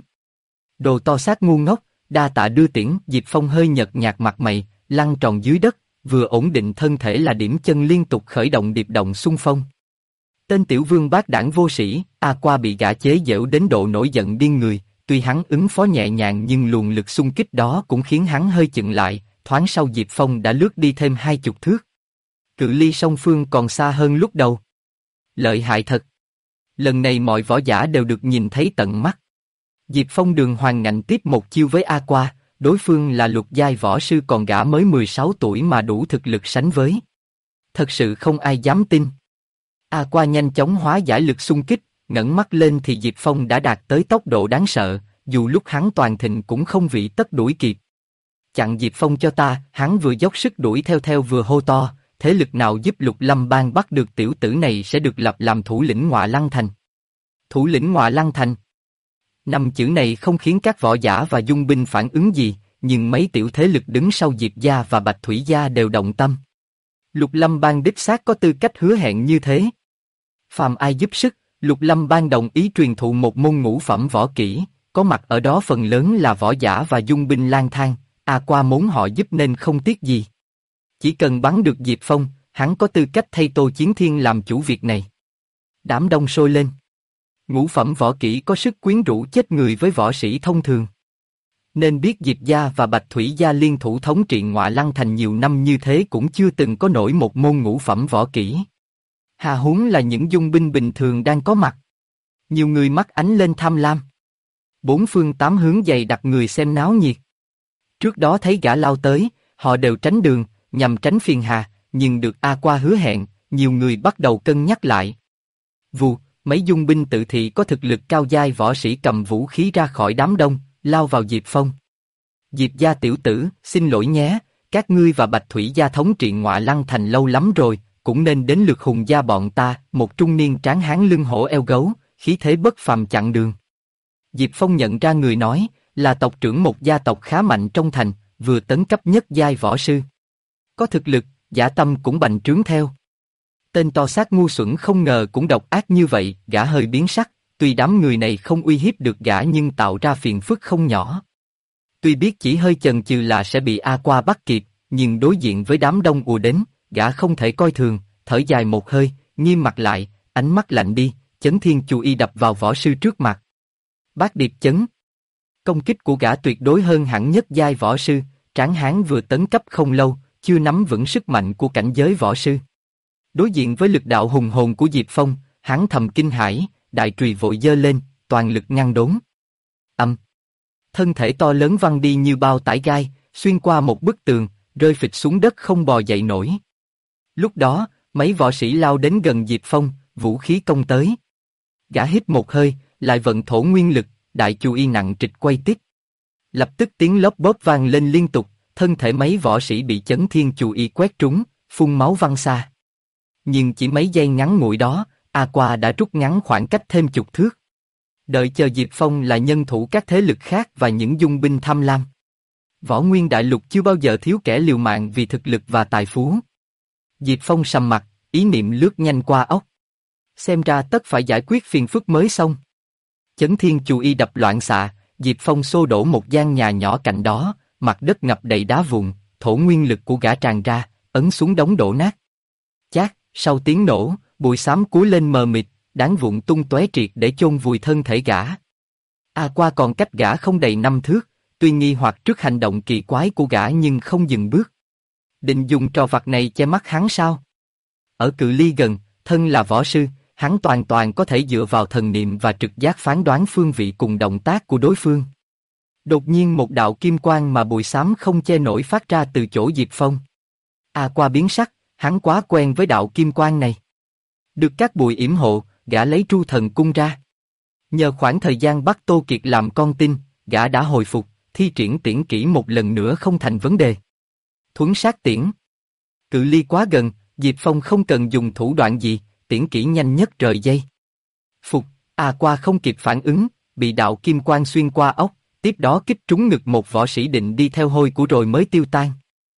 Đồ to xác ngu ngốc, đa tạ đưa tiễn. Diệp Phong hơi nhợt nhạt mặt mày, lăn tròn dưới đất, vừa ổn định thân thể là điểm chân liên tục khởi động điệp động xung phong. Tên tiểu vương bát đảng vô sĩ, Qua bị gã chế giễu đến độ nổi giận điên người, tuy hắn ứng phó nhẹ nhàng nhưng luồng lực xung kích đó cũng khiến hắn hơi chững lại, thoáng sau Diệp Phong đã lướt đi thêm 20 thước. Cự ly song phương còn xa hơn lúc đầu. lợi hại thật. Lần này mọi võ giả đều được nhìn thấy tận mắt. Diệp Phong đường hoàng ngạnh tiếp một chiêu với A Qua, đối phương là lục giai võ sư còn gã mới 16 tuổi mà đủ thực lực sánh với. Thật sự không ai dám tin. A Qua nhanh chóng hóa giải lực xung kích, ngẩng mắt lên thì Diệp Phong đã đạt tới tốc độ đáng sợ, dù lúc hắn toàn thịnh cũng không vị tất đuổi kịp. Chặn Diệp Phong cho ta, hắn vừa dốc sức đuổi theo vừa hô to, thế lực nào giúp Lục Lâm Bang bắt được tiểu tử này sẽ được lập làm thủ lĩnh Ngọa Lăng Thành. Thủ lĩnh Ngọa Lăng Thành. Năm chữ này không khiến các võ giả và dung binh phản ứng gì, nhưng mấy tiểu thế lực đứng sau Diệp gia và Bạch Thủy gia đều động tâm. Lục Lâm Bang đích xác có tư cách hứa hẹn như thế. Phàm ai giúp sức, Lục Lâm Bang đồng ý truyền thụ một môn ngũ phẩm võ kỹ, có mặt ở đó phần lớn là võ giả và dung binh lang thang, A Qua muốn họ giúp nên không tiếc gì. Chỉ cần bắn được Diệp Phong, hắn có tư cách thay Tô Chiến Thiên làm chủ việc này. Đám đông sôi lên. Ngũ phẩm võ kỹ có sức quyến rũ chết người với võ sĩ thông thường. Nên biết Diệp gia và Bạch Thủy gia liên thủ thống trị Ngọa Lăng Thành nhiều năm như thế cũng chưa từng có nổi một môn ngũ phẩm võ kỹ. Hà huống là những dung binh bình thường đang có mặt. Nhiều người mắt ánh lên tham lam. Bốn phương tám hướng dày đặt người xem náo nhiệt. Trước đó thấy gã lao tới, họ đều tránh đường, nhằm tránh phiền hà, nhưng được A Qua hứa hẹn, nhiều người bắt đầu cân nhắc lại. Vù, mấy dung binh tự thị có thực lực cao giai võ sĩ cầm vũ khí ra khỏi đám đông, lao vào Diệp Phong. Diệp gia tiểu tử, xin lỗi nhé, các ngươi và Bạch Thủy gia thống trị Ngọa Lăng Thành lâu lắm rồi, cũng nên đến lượt Hùng gia bọn ta. Một trung niên tráng hán lưng hổ eo gấu, khí thế bất phàm chặn đường. Diệp Phong nhận ra người nói, là tộc trưởng một gia tộc khá mạnh trong thành, vừa tấn cấp nhất giai võ sư. Có thực lực, dã tâm cũng bành trướng theo. Tên to xác ngu xuẩn không ngờ cũng độc ác như vậy, gã hơi biến sắc, tuy đám người này không uy hiếp được gã nhưng tạo ra phiền phức không nhỏ. Tuy biết chỉ hơi chần chừ là sẽ bị A Qua bắt kịp, nhưng đối diện với đám đông ùa đến, gã không thể coi thường, thở dài một hơi, nghiêm mặt lại, ánh mắt lạnh đi, Chấn Thiên Chu Y đập vào võ sư trước mặt. Bát Điệp Chấn. Công kích của gã tuyệt đối hơn hẳn nhất giai võ sư, tráng hán vừa tấn cấp không lâu, chưa nắm vững sức mạnh của cảnh giới võ sư. Đối diện với lực đạo hùng hồn của Diệp Phong, hắn thầm kinh hãi, đại chùy vội giơ lên, toàn lực ngăn đón. Thân thể to lớn văng đi như bao tải gai, xuyên qua một bức tường, rơi phịch xuống đất không bò dậy nổi. Lúc đó, mấy võ sĩ lao đến gần Diệp Phong, vũ khí công tới. Gã hít một hơi, lại vận thổ nguyên lực, đại chu y nặng trịch quay tiếp. Lập tức tiếng lốp bốp vang lên liên tục, thân thể mấy võ sĩ bị Chấn Thiên Chu Y quét trúng, phun máu văng xa. Nhưng chỉ mấy giây ngắn ngủi đó, A Qua đã rút ngắn khoảng cách thêm chục thước. Đợi chờ Diệp Phong là nhân thủ các thế lực khác và những dung binh tham lam. Võ Nguyên Đại Lục chưa bao giờ thiếu kẻ liều mạng vì thực lực và tài phú. Diệp Phong sầm mặt, ý niệm lướt nhanh qua óc. Xem ra tất phải giải quyết phiền phức mới xong. Chấn Thiên Chu Y đập loạn xạ, Diệp Phong xô đổ một gian nhà nhỏ cạnh đó, mặt đất ngập đầy đá vụn, thổ nguyên lực của gã tràn ra, ấn xuống đống đổ nát. Chát, sau tiếng nổ, bụi xám cúi lên mờ mịt, đám vụn tung tóe triệt để chôn vùi thân thể gã. A Qua còn cách gã không đầy 5 thước, tuy nghi hoặc trước hành động kỳ quái của gã nhưng không dừng bước. Định dùng trò vặt này che mắt hắn sao? Ở cự ly gần, thân là võ sư, hắn toàn có thể dựa vào thần niệm và trực giác phán đoán phương vị cùng động tác của đối phương. Đột nhiên một đạo kim quang mà bụi xám không che nổi phát ra từ chỗ Diệp Phong. A Qua biến sắc, hắn quá quen với đạo kim quang này. Được các bụi yểm hộ, gã lấy Tru Thần Cung ra. Nhờ khoảng thời gian bắt Tô Kiệt làm con tin, gã đã hồi phục, thi triển tiễn kỹ một lần nữa không thành vấn đề. Thuấn sát tiễn. Cự ly quá gần, Diệp Phong không cần dùng thủ đoạn gì, tiễn kỹ nhanh nhất rời dây. Phục, A Qua không kịp phản ứng, bị đạo kim quang xuyên qua ốc, tiếp đó kích trúng ngực một võ sĩ định đi theo hôi của rồi mới tiêu tan.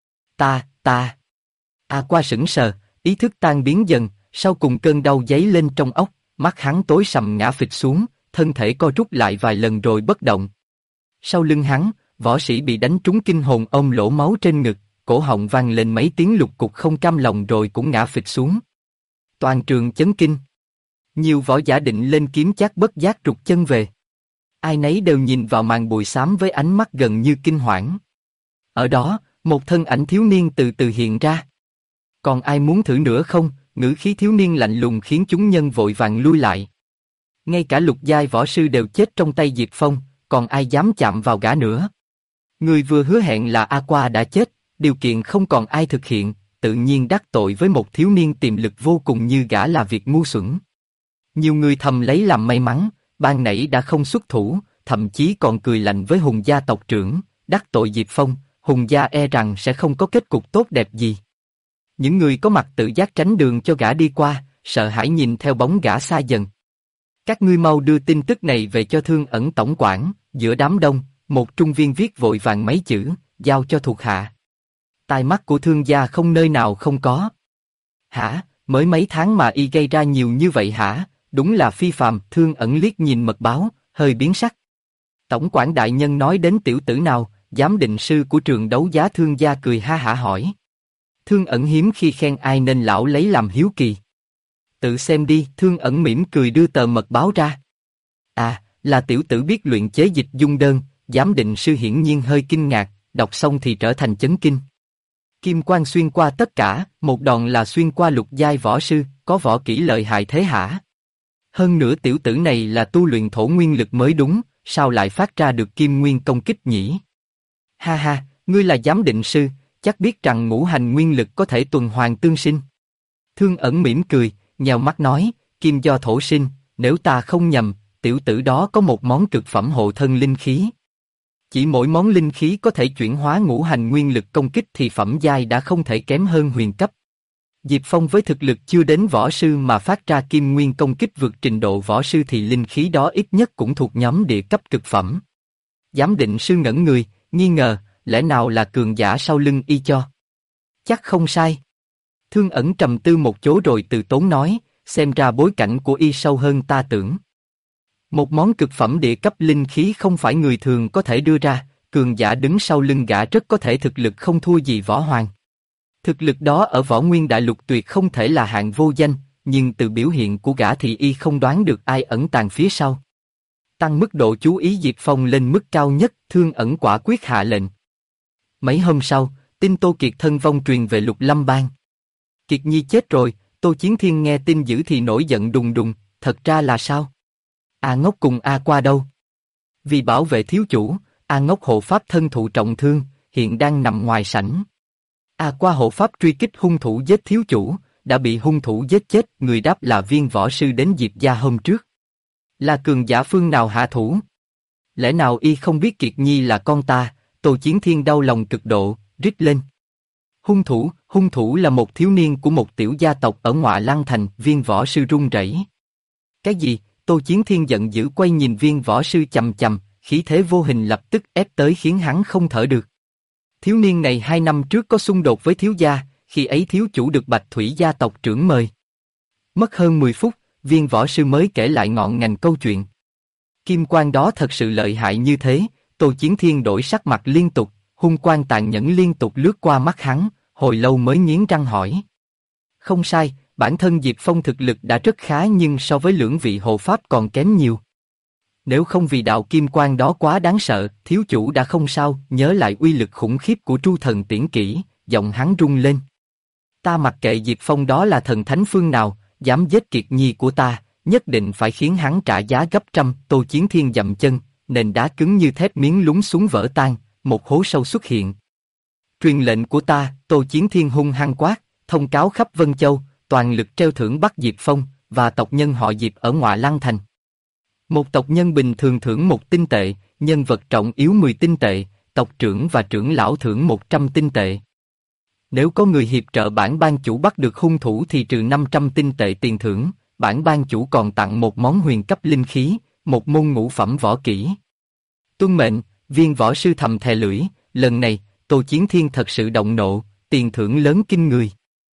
Ta. A Qua sững sờ, ý thức tan biến dần, sau cùng cơn đau dấy lên trong óc, mắt hắn tối sầm ngã phịch xuống, thân thể co rút lại vài lần rồi bất động. Sau lưng hắn, võ sĩ bị đánh trúng kinh hồn ông lỗ máu trên ngực, cổ họng vang lên mấy tiếng lục cục không cam lòng rồi cũng ngã phịch xuống. Toàn trường chấn kinh. Nhiều võ giả định lên kiếm chát bất giác rụt chân về. Ai nấy đều nhìn vào màn bụi xám với ánh mắt gần như kinh hoảng. Ở đó, một thân ảnh thiếu niên từ từ hiện ra. Còn ai muốn thử nữa không? ngữ khí thiếu niên lạnh lùng khiến chúng nhân vội vàng lui lại. Ngay cả lục giai võ sư đều chết trong tay Diệp Phong, còn ai dám chạm vào gã nữa. Người vừa hứa hẹn là Aqua đã chết, điều kiện không còn ai thực hiện, tự nhiên đắc tội với một thiếu niên tiềm lực vô cùng như gã là việc ngu xuẩn. Nhiều người thầm lấy làm may mắn, ban nãy đã không xuất thủ, thậm chí còn cười lạnh với Hùng gia tộc trưởng, đắc tội Diệp Phong, Hùng gia e rằng sẽ không có kết cục tốt đẹp gì. Những người có mặt tự giác tránh đường cho gã đi qua, sợ hãi nhìn theo bóng gã xa dần. Các ngươi mau đưa tin tức này về cho Thương Ẩn tổng quản. Giữa đám đông, một trung viên viết vội vàng mấy chữ, giao cho thuộc hạ. Tai mắt của Thương gia không nơi nào không có. Hả, mới mấy tháng mà y gây ra nhiều như vậy hả? Đúng là phi phàm. Thương Ẩn liếc nhìn mật báo, hơi biến sắc. Tổng quản đại nhân nói đến tiểu tử nào? Giám định sư của trường đấu giá Thương gia cười ha hả hỏi. Thương Ẩn hiếm khi khen ai nên lão lấy làm hiếu kỳ. Tự xem đi. Thương Ẩn mỉm cười đưa tờ mật báo ra. À, là tiểu tử biết luyện chế dịch dung đơn. Giám định sư hiển nhiên hơi kinh ngạc, đọc xong thì trở thành chấn kinh. Kim quang xuyên qua tất cả, một đòn là xuyên qua lục giai võ sư, có võ kỹ lợi hại thế hả? Hơn nữa tiểu tử này là tu luyện thổ nguyên lực mới đúng, sao lại phát ra được kim nguyên công kích nhỉ? Ha ha, ngươi là giám định sư, chắc biết rằng ngũ hành nguyên lực có thể tuần hoàn tương sinh. Thương Ẩn mỉm cười, nheo mắt nói, kim do thổ sinh, nếu ta không nhầm, tiểu tử đó có một món cực phẩm hộ thân linh khí. Chỉ mỗi món linh khí có thể chuyển hóa ngũ hành nguyên lực công kích thì phẩm giai đã không thể kém hơn huyền cấp. Diệp Phong với thực lực chưa đến võ sư mà phát ra kim nguyên công kích vượt trình độ võ sư thì linh khí đó ít nhất cũng thuộc nhóm địa cấp cực phẩm. Giám định sư ngẩn người, nghi ngờ, lẽ nào là cường giả sau lưng y cho? Chắc không sai. Thương Ẩn trầm tư một chỗ rồi từ tốn nói, xem ra bối cảnh của y sâu hơn ta tưởng. Một món cực phẩm địa cấp linh khí không phải người thường có thể đưa ra, cường giả đứng sau lưng gã rất có thể thực lực không thua gì võ hoàng. Thực lực đó ở võ nguyên đại lục tuyệt không thể là hạng vô danh, nhưng từ biểu hiện của gã thì y không đoán được ai ẩn tàng phía sau. Tăng mức độ chú ý Diệp Phong lên mức cao nhất, Thương Ẩn quả quyết hạ lệnh. Mấy hôm sau, tin Tô Kiệt thân vong truyền về Lục Lâm Bang. Kiệt Nhi chết rồi. Tô Chiến Thiên nghe tin dữ thì nổi giận đùng đùng, thật ra là sao? A Ngốc cùng A Qua đâu? Vì bảo vệ thiếu chủ, A Ngốc hộ pháp thân thụ trọng thương, hiện đang nằm ngoài sảnh. A Qua hộ pháp truy kích hung thủ giết thiếu chủ, đã bị hung thủ giết chết. Người đáp là viên võ sư đến Diệp gia hôm trước. Là cường giả phương nào hạ thủ? Lẽ nào y không biết Kiệt Nhi là con ta? Tô Chiến Thiên đau lòng cực độ, rít lên. Hung thủ là một thiếu niên của một tiểu gia tộc ở Ngọa Lăng Thành. Viên võ sư run rẩy. Cái gì? Tô Chiến Thiên giận dữ quay nhìn viên võ sư chằm chằm, khí thế vô hình lập tức ép tới khiến hắn không thở được. Thiếu niên này 2 năm trước có xung đột với thiếu gia, khi ấy thiếu chủ được Bạch Thủy gia tộc trưởng mời. Mất hơn 10 phút, viên võ sư mới kể lại ngọn ngành câu chuyện. Kim quang đó thật sự lợi hại như thế? Tô Chiến Thiên đổi sắc mặt liên tục, hung quang tàn nhẫn liên tục lướt qua mắt hắn, hồi lâu mới nghiến răng hỏi. Không sai, bản thân Diệp Phong thực lực đã rất khá nhưng so với lưỡng vị hộ pháp còn kém nhiều. Nếu không vì đạo kim quang đó quá đáng sợ, thiếu chủ đã không sao. Nhớ lại uy lực khủng khiếp của Tru Thần Tiễn Kỹ, giọng hắn rung lên. Ta mặc kệ Diệp Phong đó là thần thánh phương nào, dám giết Kiệt Nhi của ta, nhất định phải khiến hắn trả giá gấp trăm. Tô Chiến Thiên dậm chân, nền đá cứng như thép miếng lún xuống vỡ tan, một hố sâu xuất hiện. Truyền lệnh của ta. Tô Chiến Thiên hung hăng quát, thông cáo khắp Vân Châu, toàn lực treo thưởng bắt Diệp Phong và tộc nhân họ Diệp ở Ngọa Lăng Thành. Một tộc nhân bình thường thưởng 1 tinh tệ, nhân vật trọng yếu 10 tinh tệ, tộc trưởng và trưởng lão thưởng 100 tinh tệ. Nếu có người hiệp trợ bản ban chủ bắt được hung thủ thì trừ 500 tinh tệ tiền thưởng, bản ban chủ còn tặng một món huyền cấp linh khí, một môn ngũ phẩm võ kỹ. Tuân mệnh. Viên võ sư thầm thè lưỡi, lần này, Tô Chiến Thiên thật sự động nộ, tiền thưởng lớn kinh người.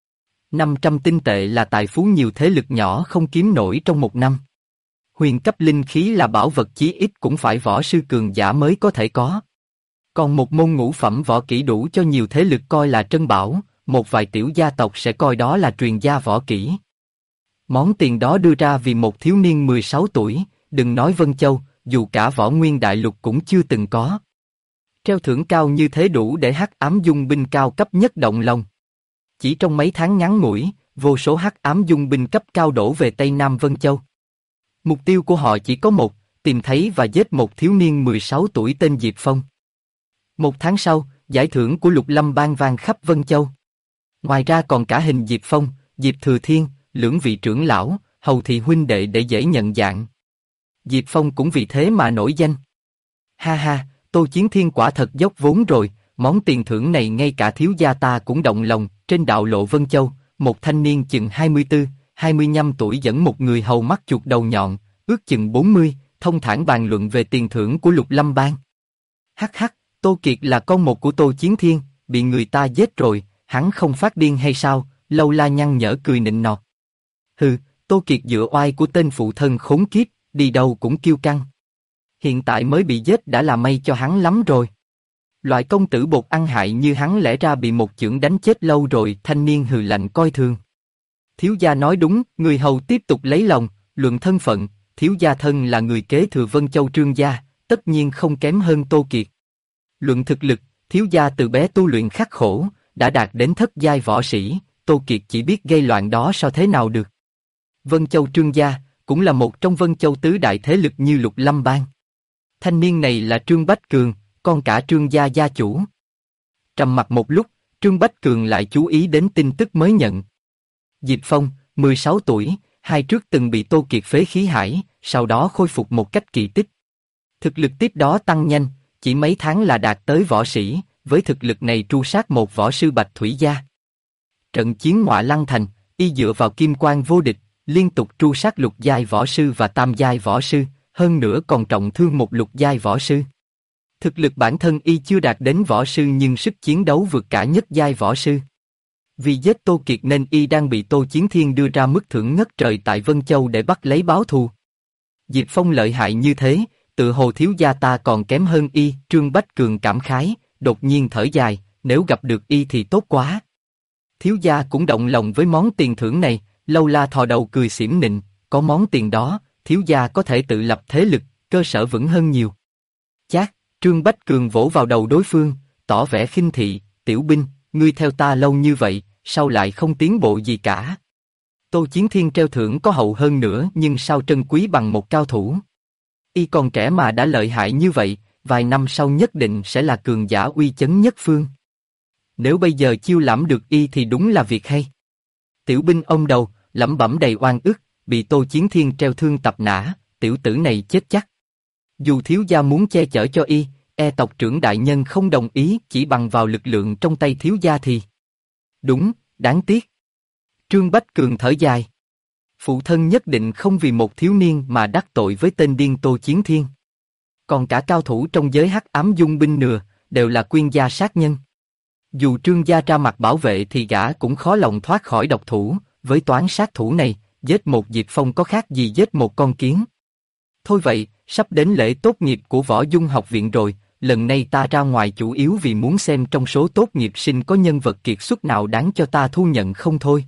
500 tinh tệ là tài phú nhiều thế lực nhỏ không kiếm nổi trong 1 năm. Huyền cấp linh khí là bảo vật chí ít cũng phải võ sư cường giả mới có thể có. Còn một môn ngũ phẩm võ kỹ đủ cho nhiều thế lực coi là trân bảo, một vài tiểu gia tộc sẽ coi đó là truyền gia võ kỹ. Món tiền đó đưa ra vì một thiếu niên 16 tuổi, đừng nói Vân Châu, dù cả võ nguyên đại lục cũng chưa từng có. Treo thưởng cao như thế đủ để Hắc Ám Dung binh cao cấp nhất động lòng. Chỉ trong mấy tháng ngắn ngủi, vô số hắc ám dung binh cấp cao đổ về Tây Nam Vân Châu. Mục tiêu của họ chỉ có một, tìm thấy và giết một thiếu niên 16 tuổi tên Diệp Phong. Một tháng sau, giải thưởng của Lục Lâm Bang vang khắp Vân Châu. Ngoài ra còn cả hình Diệp Phong, Diệp Thừa Thiên, lưỡng vị trưởng lão, hầu thị huynh đệ để dễ nhận dạng. Diệp Phong cũng vì thế mà nổi danh. Ha ha, Tô Chiến Thiên quả thật dốc vốn rồi, món tiền thưởng này ngay cả thiếu gia ta cũng động lòng. Trên đạo lộ Vân Châu, một thanh niên chừng 24, 25 tuổi dẫn một người hầu mắt chuột đầu nhọn, ước chừng 40, thông thản bàn luận về tiền thưởng của Lục Lâm Bang. Hắc hắc, Tô Kiệt là con một của Tô Chiến Thiên, bị người ta giết rồi, hắn không phát điên hay sao? Lâu La nhăn nhở cười nịnh nọt. Hừ, Tô Kiệt dựa oai của tên phụ thân khốn kiếp, đi đâu cũng kiêu căng. Hiện tại mới bị giết đã là may cho hắn lắm rồi. Loại công tử bột ăn hại như hắn lẽ ra bị một chưởng đánh chết lâu rồi. Thanh niên hừ lạnh coi thường. Thiếu gia nói đúng, người hầu tiếp tục lấy lòng, luận thân phận, thiếu gia thân là người kế thừa Vân Châu Trương gia, tất nhiên không kém hơn Tô Kiệt. Luận thực lực, thiếu gia từ bé tu luyện khắc khổ, đã đạt đến thất giai võ sĩ, Tô Kiệt chỉ biết gây loạn đó sao thế nào được. Vân Châu Trương gia, cũng là một trong Vân Châu tứ đại thế lực như Lục Lâm Bang. Thanh niên này là Trương Bách Cường, con cả Trương gia gia chủ. Trầm mặc một lúc, Trương Bách Cường lại chú ý đến tin tức mới nhận. Diệp Phong, 16 tuổi, hai trước từng bị Tô Kiệt phế khí hải, sau đó khôi phục một cách kỳ tích. Thực lực tiếp đó tăng nhanh, chỉ mấy tháng là đạt tới võ sĩ, với thực lực này tru sát một võ sư Bạch Thủy gia. Trận chiến Ngọa Lăng Thành, y dựa vào kim quang vô địch, liên tục tru sát lục giai võ sư và tam giai võ sư, hơn nữa còn trọng thương một lục giai võ sư. Thực lực bản thân y chưa đạt đến võ sư nhưng sức chiến đấu vượt cả nhất giai võ sư. Vì giết Tô Kiệt nên y đang bị Tô Chiến Thiên đưa ra mức thưởng ngất trời tại Vân Châu để bắt lấy báo thù. Diệp Phong lợi hại như thế, tự hồ thiếu gia ta còn kém hơn y. Trương Bách Cường cảm khái, đột nhiên thở dài, nếu gặp được y thì tốt quá. Thiếu gia cũng động lòng với món tiền thưởng này. Lâu La thò đầu cười xỉm nịnh, có món tiền đó, thiếu gia có thể tự lập thế lực, cơ sở vững hơn nhiều. Chát, Trương Bách Cường vỗ vào đầu đối phương, tỏ vẻ khinh thị, tiểu binh, ngươi theo ta lâu như vậy, sao lại không tiến bộ gì cả? Tô Chiến Thiên treo thưởng có hậu hơn nữa nhưng sao trân quý bằng một cao thủ? Y còn trẻ mà đã lợi hại như vậy, vài năm sau nhất định sẽ là cường giả uy chấn nhất phương. Nếu bây giờ chiêu lãm được y thì đúng là việc hay. Tiểu binh ôm đầu, lẩm bẩm đầy oan ức, bị Tô Chiến Thiên treo thương tập nã, tiểu tử này chết chắc. Dù thiếu gia muốn che chở cho y, tộc trưởng đại nhân không đồng ý, chỉ bằng vào lực lượng trong tay thiếu gia thì. Đúng, đáng tiếc. Trương Bách Cường thở dài. Phụ thân nhất định không vì một thiếu niên mà đắc tội với tên điên Tô Chiến Thiên. Còn cả cao thủ trong giới hắc ám dung binh nừa, đều là quyên gia sát nhân. Dù Trương gia ra mặt bảo vệ thì gã cũng khó lòng thoát khỏi độc thủ, với toán sát thủ này, giết một Diệp Phong có khác gì giết một con kiến. Thôi vậy, sắp đến lễ tốt nghiệp của Võ Dung học viện rồi, lần này ta ra ngoài chủ yếu vì muốn xem trong số tốt nghiệp sinh có nhân vật kiệt xuất nào đáng cho ta thu nhận không thôi.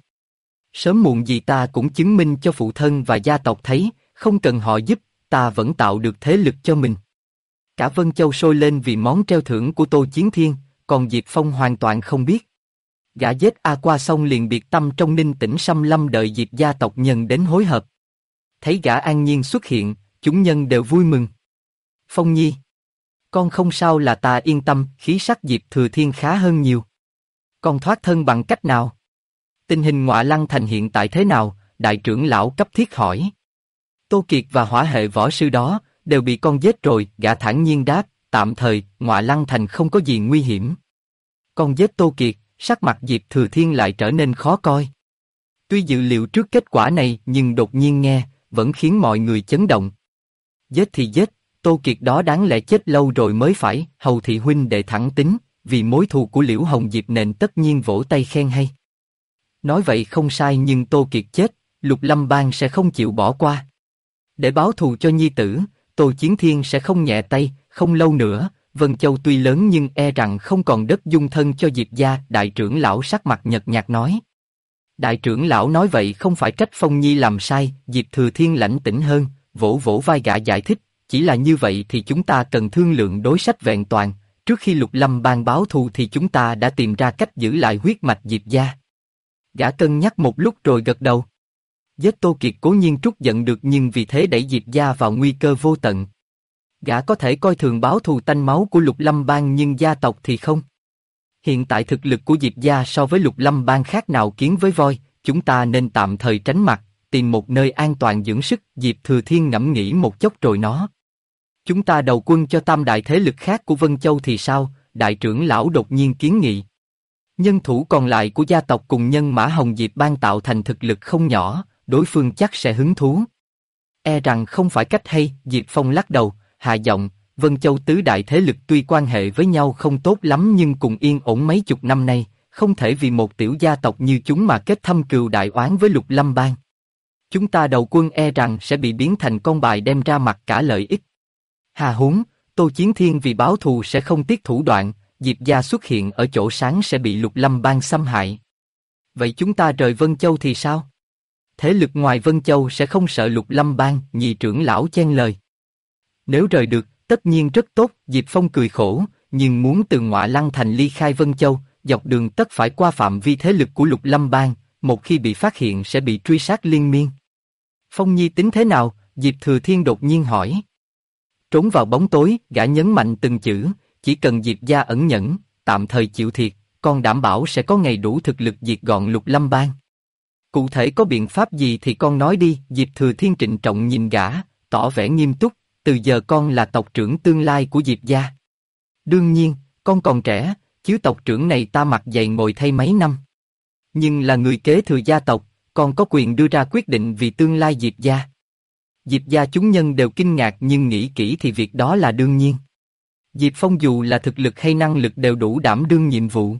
Sớm muộn gì ta cũng chứng minh cho phụ thân và gia tộc thấy, không cần họ giúp, ta vẫn tạo được thế lực cho mình. Cả Vân Châu sôi lên vì món treo thưởng của Tô Chiến Thiên, còn Diệp Phong hoàn toàn không biết. Gã giết A Qua xong liền biệt tâm trong Ninh Tỉnh Sâm Lâm đợi Diệp gia tộc nhân đến hối hợp. Thấy gã an nhiên xuất hiện, chúng nhân đều vui mừng. Phong Nhi, con không sao là ta yên tâm, khí sắc Diệp Thừa Thiên khá hơn nhiều. Con thoát thân bằng cách nào? Tình hình Ngọa Lăng Thành hiện tại thế nào? Đại trưởng lão cấp thiết hỏi. Tô Kiệt và hỏa hệ võ sư đó đều bị con giết rồi, gã thản nhiên đáp, tạm thời Ngọa Lăng Thành không có gì nguy hiểm. Con giết Tô Kiệt, sắc mặt Diệp Thừa Thiên lại trở nên khó coi. Tuy dự liệu trước kết quả này nhưng đột nhiên nghe, vẫn khiến mọi người chấn động. Giết thì giết, Tô Kiệt đó đáng lẽ chết lâu rồi mới phải. Hầu thị huynh đệ thẳng tính, vì mối thù của Liễu Hồng Diệp nên tất nhiên vỗ tay khen hay. Nói vậy không sai nhưng Tô Kiệt chết, Lục Lâm Bang sẽ không chịu bỏ qua. Để báo thù cho nhi tử, Tô Chiến Thiên sẽ không nhẹ tay. Không lâu nữa, Vân Châu tuy lớn nhưng rằng không còn đất dung thân cho Diệp gia. Đại trưởng lão sắc mặt nhợt nhạt nói. Đại trưởng lão nói vậy không phải trách Phong Nhi làm sai. Diệp Thừa Thiên lãnh tĩnh hơn, vỗ vỗ vai gã giải thích, chỉ là như vậy thì chúng ta cần thương lượng đối sách vẹn toàn. Trước khi Lục Lâm Bang báo thù thì chúng ta đã tìm ra cách giữ lại huyết mạch Diệp gia. Gã cân nhắc một lúc rồi gật đầu. Giết Tô Kiệt cố nhiên trút giận được nhưng vì thế đẩy Diệp gia vào nguy cơ vô tận. Gã có thể coi thường báo thù tanh máu của Lục Lâm Bang nhưng gia tộc thì không. Hiện tại thực lực của Diệp gia so với Lục Lâm Bang khác nào kiến với voi, chúng ta nên tạm thời tránh mặt, tìm một nơi an toàn dưỡng sức. Diệp Thừa Thiên ngẫm nghĩ một chốc rồi nói. Chúng ta đầu quân cho tam đại thế lực khác của Vân Châu thì sao? Đại trưởng lão đột nhiên kiến nghị. Nhân thủ còn lại của gia tộc cùng nhân mã Hồng Diệp Bang tạo thành thực lực không nhỏ, đối phương chắc sẽ hứng thú. E rằng không phải cách hay. Diệp Phong lắc đầu, hạ giọng. Vân Châu tứ đại thế lực tuy quan hệ với nhau không tốt lắm nhưng cùng yên ổn mấy chục năm nay, không thể vì một tiểu gia tộc như chúng mà kết thâm cừu đại oán với Lục Lâm Bang. Chúng ta đầu quân e rằng sẽ bị biến thành con bài đem ra mặt cả lợi ích. Hà huống, Tô Chiến Thiên vì báo thù sẽ không tiếc thủ đoạn, Diệp gia xuất hiện ở chỗ sáng sẽ bị Lục Lâm Bang xâm hại. Vậy chúng ta rời Vân Châu thì sao? Thế lực ngoài Vân Châu sẽ không sợ Lục Lâm Bang, nhị trưởng lão chen lời. Nếu rời được, tất nhiên rất tốt. Diệp Phong cười khổ, nhưng muốn từ Ngọa Lăng Thành ly khai Vân Châu, dọc đường tất phải qua phạm vi thế lực của Lục Lâm Bang, một khi bị phát hiện sẽ bị truy sát liên miên. Phong Nhi tính thế nào? Diệp Thừa Thiên đột nhiên hỏi. Trốn vào bóng tối, gã nhấn mạnh từng chữ, chỉ cần Diệp gia ẩn nhẫn, tạm thời chịu thiệt, con đảm bảo sẽ có ngày đủ thực lực diệt gọn Lục Lâm Bang. Cụ thể có biện pháp gì thì con nói đi. Diệp Thừa Thiên trịnh trọng nhìn gã, tỏ vẻ nghiêm túc. Từ giờ con là tộc trưởng tương lai của Diệp gia. Đương nhiên, con còn trẻ, chứ tộc trưởng này ta mặc dày ngồi thay mấy năm. Nhưng là người kế thừa gia tộc, con có quyền đưa ra quyết định vì tương lai Diệp gia. Diệp gia chúng nhân đều kinh ngạc nhưng nghĩ kỹ thì việc đó là đương nhiên. Diệp Phong dù là thực lực hay năng lực đều đủ đảm đương nhiệm vụ.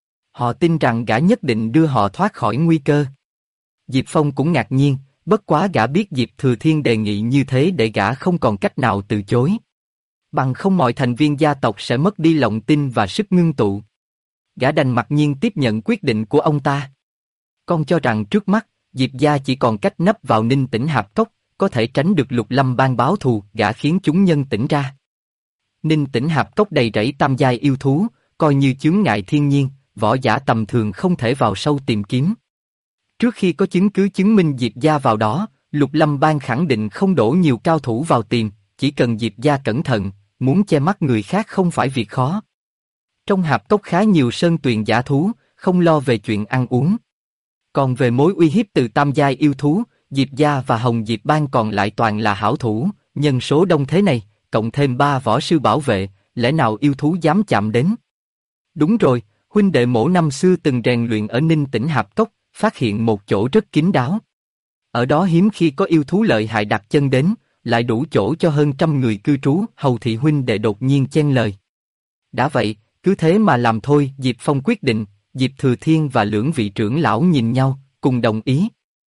Họ tin rằng gã nhất định đưa họ thoát khỏi nguy cơ. Diệp Phong cũng ngạc nhiên, bất quá gã biết Diệp Thừa Thiên đề nghị như thế để gã không còn cách nào từ chối. Bằng không mọi thành viên gia tộc sẽ mất đi lòng tin và sức ngưng tụ. Gã đành mặc nhiên tiếp nhận quyết định của ông ta. Con cho rằng trước mắt, Diệp gia chỉ còn cách nấp vào Ninh Tĩnh Hạp Cốc, có thể tránh được Lục Lâm Bang báo thù. Gã khiến chúng nhân tỉnh ra. Ninh Tĩnh Hạp Cốc đầy rẫy tam giai yêu thú, coi như chướng ngại thiên nhiên, võ giả tầm thường không thể vào sâu tìm kiếm. Trước khi có chứng cứ chứng minh Diệp gia vào đó, Lục Lâm Bang khẳng định không đổ nhiều cao thủ vào tìm, chỉ cần Diệp gia cẩn thận, muốn che mắt người khác không phải việc khó. Trong hạp cốc khá nhiều sơn tuyền dã thú, không lo về chuyện ăn uống. Còn về mối uy hiếp từ tam giai yêu thú, Diệp gia và Hồng Diệp Bang còn lại toàn là hảo thủ, nhân số đông thế này, cộng thêm 3 võ sư bảo vệ, lẽ nào yêu thú dám chạm đến? Đúng rồi, huynh đệ Mỗ năm xưa từng rèn luyện ở Ninh Tĩnh Hạp Cốc, phát hiện một chỗ rất kín đáo. Ở đó hiếm khi có yêu thú lợi hại đặt chân đến, lại đủ chỗ cho hơn 100 người cư trú. Hầu thị huynh đệ đột nhiên chen lời. Đã vậy, cứ thế mà làm thôi. Diệp Phong quyết định. Diệp Thừa Thiên và lưỡng vị trưởng lão nhìn nhau, cùng đồng ý.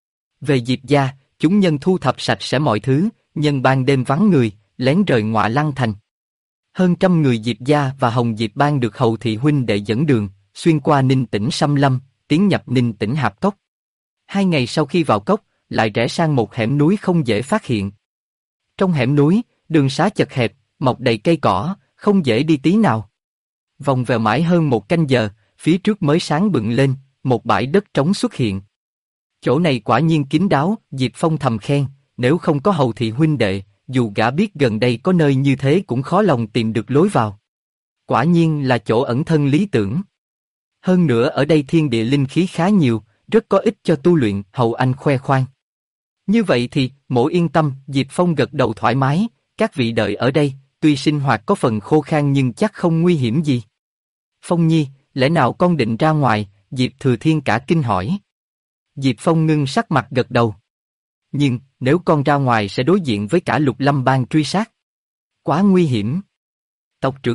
Về Diệp gia, chúng nhân thu thập sạch sẽ mọi thứ, nhân ban đêm vắng người, lén rời Ngọa Lăng Thành. Hơn 100 người Diệp gia và Hồng Diệp Bang được Hầu thị huynh đệ dẫn đường, xuyên qua Ninh Tĩnh Xâm Lâm, tiến nhập Ninh Tĩnh Hạp Cốc. 2 ngày sau khi vào cốc, lại rẽ sang một hẻm núi không dễ phát hiện. Trong hẻm núi, đường xá chật hẹp, mọc đầy cây cỏ, không dễ đi tí nào. Vòng vèo mãi hơn 1 canh giờ, phía trước mới sáng bừng lên, một bãi đất trống xuất hiện. Chỗ này quả nhiên kín đáo. Diệp Phong thầm khen, nếu không có Hầu thị huynh đệ, dù gã biết gần đây có nơi như thế cũng khó lòng tìm được lối vào. Quả nhiên là chỗ ẩn thân lý tưởng. Hơn nữa ở đây thiên địa linh khí khá nhiều, rất có ích cho tu luyện. Hầu anh khoe khoang. Như vậy thì, Mỗ yên tâm. Diệp Phong gật đầu thoải mái, các vị đợi ở đây, tuy sinh hoạt có phần khô khan nhưng chắc không nguy hiểm gì. Phong Nhi, lẽ nào con định ra ngoài? Diệp Thừa Thiên cả kinh hỏi. Diệp Phong ngưng sắc mặt gật đầu. Nhưng, nếu con ra ngoài sẽ đối diện với cả Lục Lâm Bang truy sát. Quá nguy hiểm. Tộc trưởng